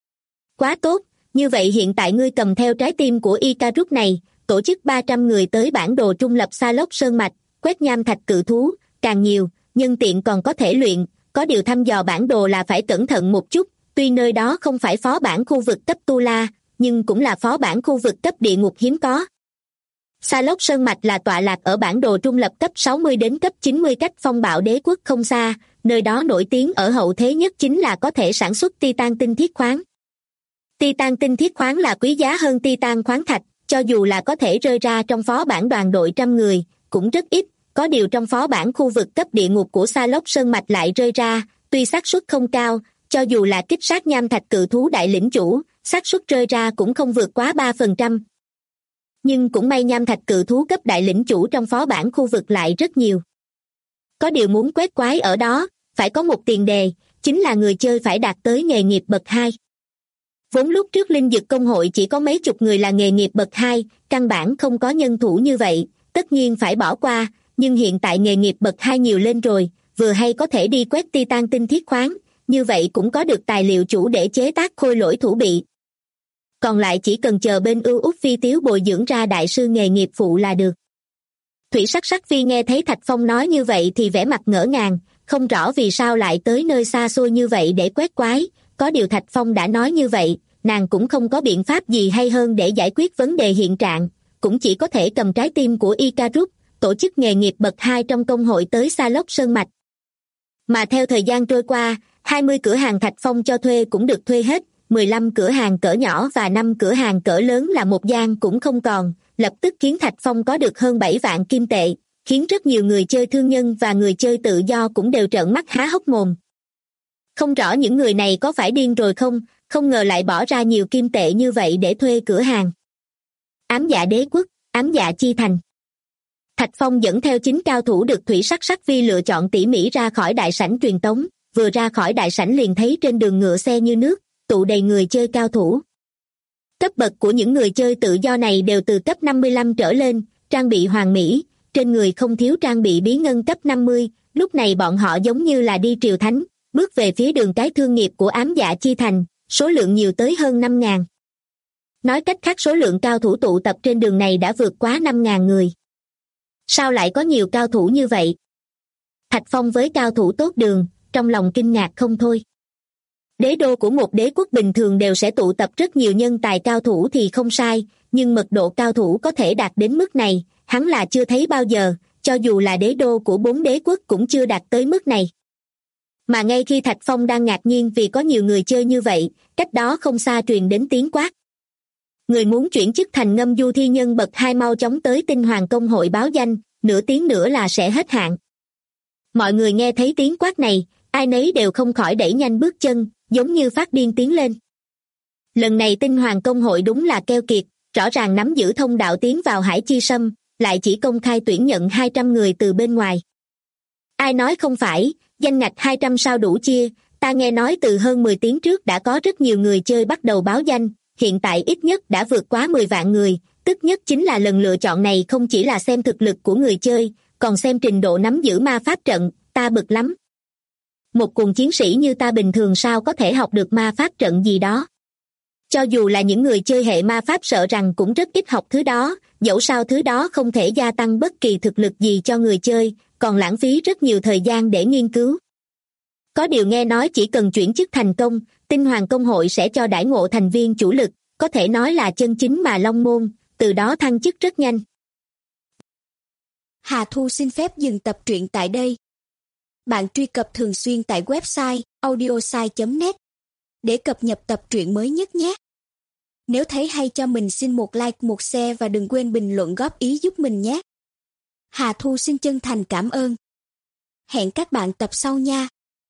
Quá tốt, như vậy hiện tại ngươi cầm theo trái tim của Icarus này, tổ chức 300 người tới bản đồ trung lập Sa Lốc Sơn Mạch, quét nham thạch cự thú, càng nhiều, nhân tiện còn có thể luyện, có điều thăm dò bản đồ là phải cẩn thận một chút, tuy nơi đó không phải phó bản khu vực cấp Tu La, nhưng cũng là phó bản khu vực cấp địa ngục hiếm có. Sa Lốc Sơn Mạch là tọa lạc ở bản đồ trung lập cấp 60 đến cấp 90 cách phong bạo đế quốc không xa, nơi đó nổi tiếng ở hậu thế nhất chính là có thể sản xuất titan tinh thiết khoáng. Titan tinh thiết khoáng là quý giá hơn titan khoáng thạch, cho dù là có thể rơi ra trong phó bản đoàn đội 100 người, cũng rất ít, có điều trong phó bản khu vực cấp địa ngục của Sa Lốc Sơn Mạch lại rơi ra, tuy xác suất không cao, cho dù là kích sát nham thạch cự thú đại lĩnh chủ, xác suất rơi ra cũng không vượt quá 3%. Nhưng cũng may nham thạch cự thú cấp đại lĩnh chủ trong phó bản khu vực lại rất nhiều. Có điều muốn quét quái ở đó, phải có một tiền đề, chính là người chơi phải đạt tới nghề nghiệp bậc 2. Vốn lúc trước linh dực công hội chỉ có mấy chục người là nghề nghiệp bậc 2, căn bản không có nhân thủ như vậy, tất nhiên phải bỏ qua, nhưng hiện tại nghề nghiệp bậc 2 nhiều lên rồi, vừa hay có thể đi quét titan tinh thiết khoáng, như vậy cũng có được tài liệu chủ để chế tác khôi lỗi thủ bị. Còn lại chỉ cần chờ bên ưu út phi tiếu bồi dưỡng ra đại sư nghề nghiệp phụ là được. Thủy Sắc Sắc Vi nghe thấy Thạch Phong nói như vậy thì vẻ mặt ngỡ ngàng, không rõ vì sao lại tới nơi xa xôi như vậy để quét quái, có điều Thạch Phong đã nói như vậy, nàng cũng không có biện pháp gì hay hơn để giải quyết vấn đề hiện trạng, cũng chỉ có thể cầm trái tim của Icarus, tổ chức nghề nghiệp bậc 2 trong công hội tới Sa Lốc Sơn Mạch. Mà theo thời gian trôi qua, 20 cửa hàng Thạch Phong cho thuê cũng được thuê hết, 15 cửa hàng cỡ nhỏ và 5 cửa hàng cỡ lớn là một gian cũng không còn, lập tức khiến Thạch Phong có được hơn 7 vạn kim tệ, khiến rất nhiều người chơi thương nhân và người chơi tự do cũng đều trợn mắt há hốc mồm. Không rõ những người này có phải điên rồi không ngờ lại bỏ ra nhiều kim tệ như vậy để thuê cửa hàng. Ám Dạ Đế Quốc, Ám Dạ Chi Thành. Thạch Phong dẫn theo 9 cao thủ được Thủy Sắc Sắc Vi lựa chọn tỉ mỉ ra khỏi đại sảnh truyền tống, vừa ra khỏi đại sảnh liền thấy trên đường ngựa xe như nước, tụ đầy người chơi cao thủ. Cấp bậc của những người chơi tự do này đều từ cấp 55 trở lên, trang bị hoàn mỹ, trên người không thiếu trang bị bí ngân cấp 50, lúc này bọn họ giống như là đi triều thánh, bước về phía đường cái thương nghiệp của Ám Dạ Chi Thành, số lượng nhiều tới hơn 5.000. Nói cách khác số lượng cao thủ tụ tập trên đường này đã vượt quá 5.000 người. Sao lại có nhiều cao thủ như vậy? Thạch Phong với cao thủ tốt đường, trong lòng kinh ngạc không thôi. Đế đô của một đế quốc bình thường đều sẽ tụ tập rất nhiều nhân tài cao thủ thì không sai, nhưng mật độ cao thủ có thể đạt đến mức này, hắn là chưa thấy bao giờ, cho dù là đế đô của 4 đế quốc cũng chưa đạt tới mức này. Mà ngay khi Thạch Phong đang ngạc nhiên vì có nhiều người chơi như vậy, cách đó không xa truyền đến tiếng quát. Người muốn chuyển chức thành ngâm du thi nhân bậc 2 mau chóng tới Tinh Hoàng Công hội báo danh, nửa tiếng nữa là sẽ hết hạn. Mọi người nghe thấy tiếng quát này, ai nấy đều không khỏi đẩy nhanh bước chân, giống như phát điên tiến lên. Lần này Tinh Hoàng Công hội đúng là keo kiệt, rõ ràng nắm giữ thông đạo tiến vào Hải Chi Sâm, lại chỉ công khai tuyển nhận 200 người từ bên ngoài. Ai nói không phải, danh ngạch 200 sao đủ chia, ta nghe nói từ hơn 10 tiếng trước đã có rất nhiều người chơi bắt đầu báo danh, hiện tại ít nhất đã vượt quá 10 vạn người, tức nhất chính là lần lựa chọn này không chỉ là xem thực lực của người chơi, còn xem trình độ nắm giữ ma pháp trận, ta bực lắm. Một cuồng chiến sĩ như ta bình thường sao có thể học được ma pháp trận gì đó. Cho dù là những người chơi hệ ma pháp sợ rằng cũng rất ít học thứ đó, dẫu sao thứ đó không thể gia tăng bất kỳ thực lực gì cho người chơi, còn lãng phí rất nhiều thời gian để nghiên cứu. Có điều nghe nói chỉ cần chuyển chức thành công, Tinh Hoàng Công hội sẽ cho đãi ngộ thành viên chủ lực, có thể nói là chân chính mà long môn, từ đó thăng chức rất nhanh. Hà Thu xin phép dừng tập truyện tại đây. Bạn truy cập thường xuyên tại website audiosai.net để cập nhật tập truyện mới nhất nhé. Nếu thấy hay cho mình xin một like, một share và đừng quên bình luận góp ý giúp mình nhé. Hà Thu xin chân thành cảm ơn. Hẹn các bạn tập sau nha.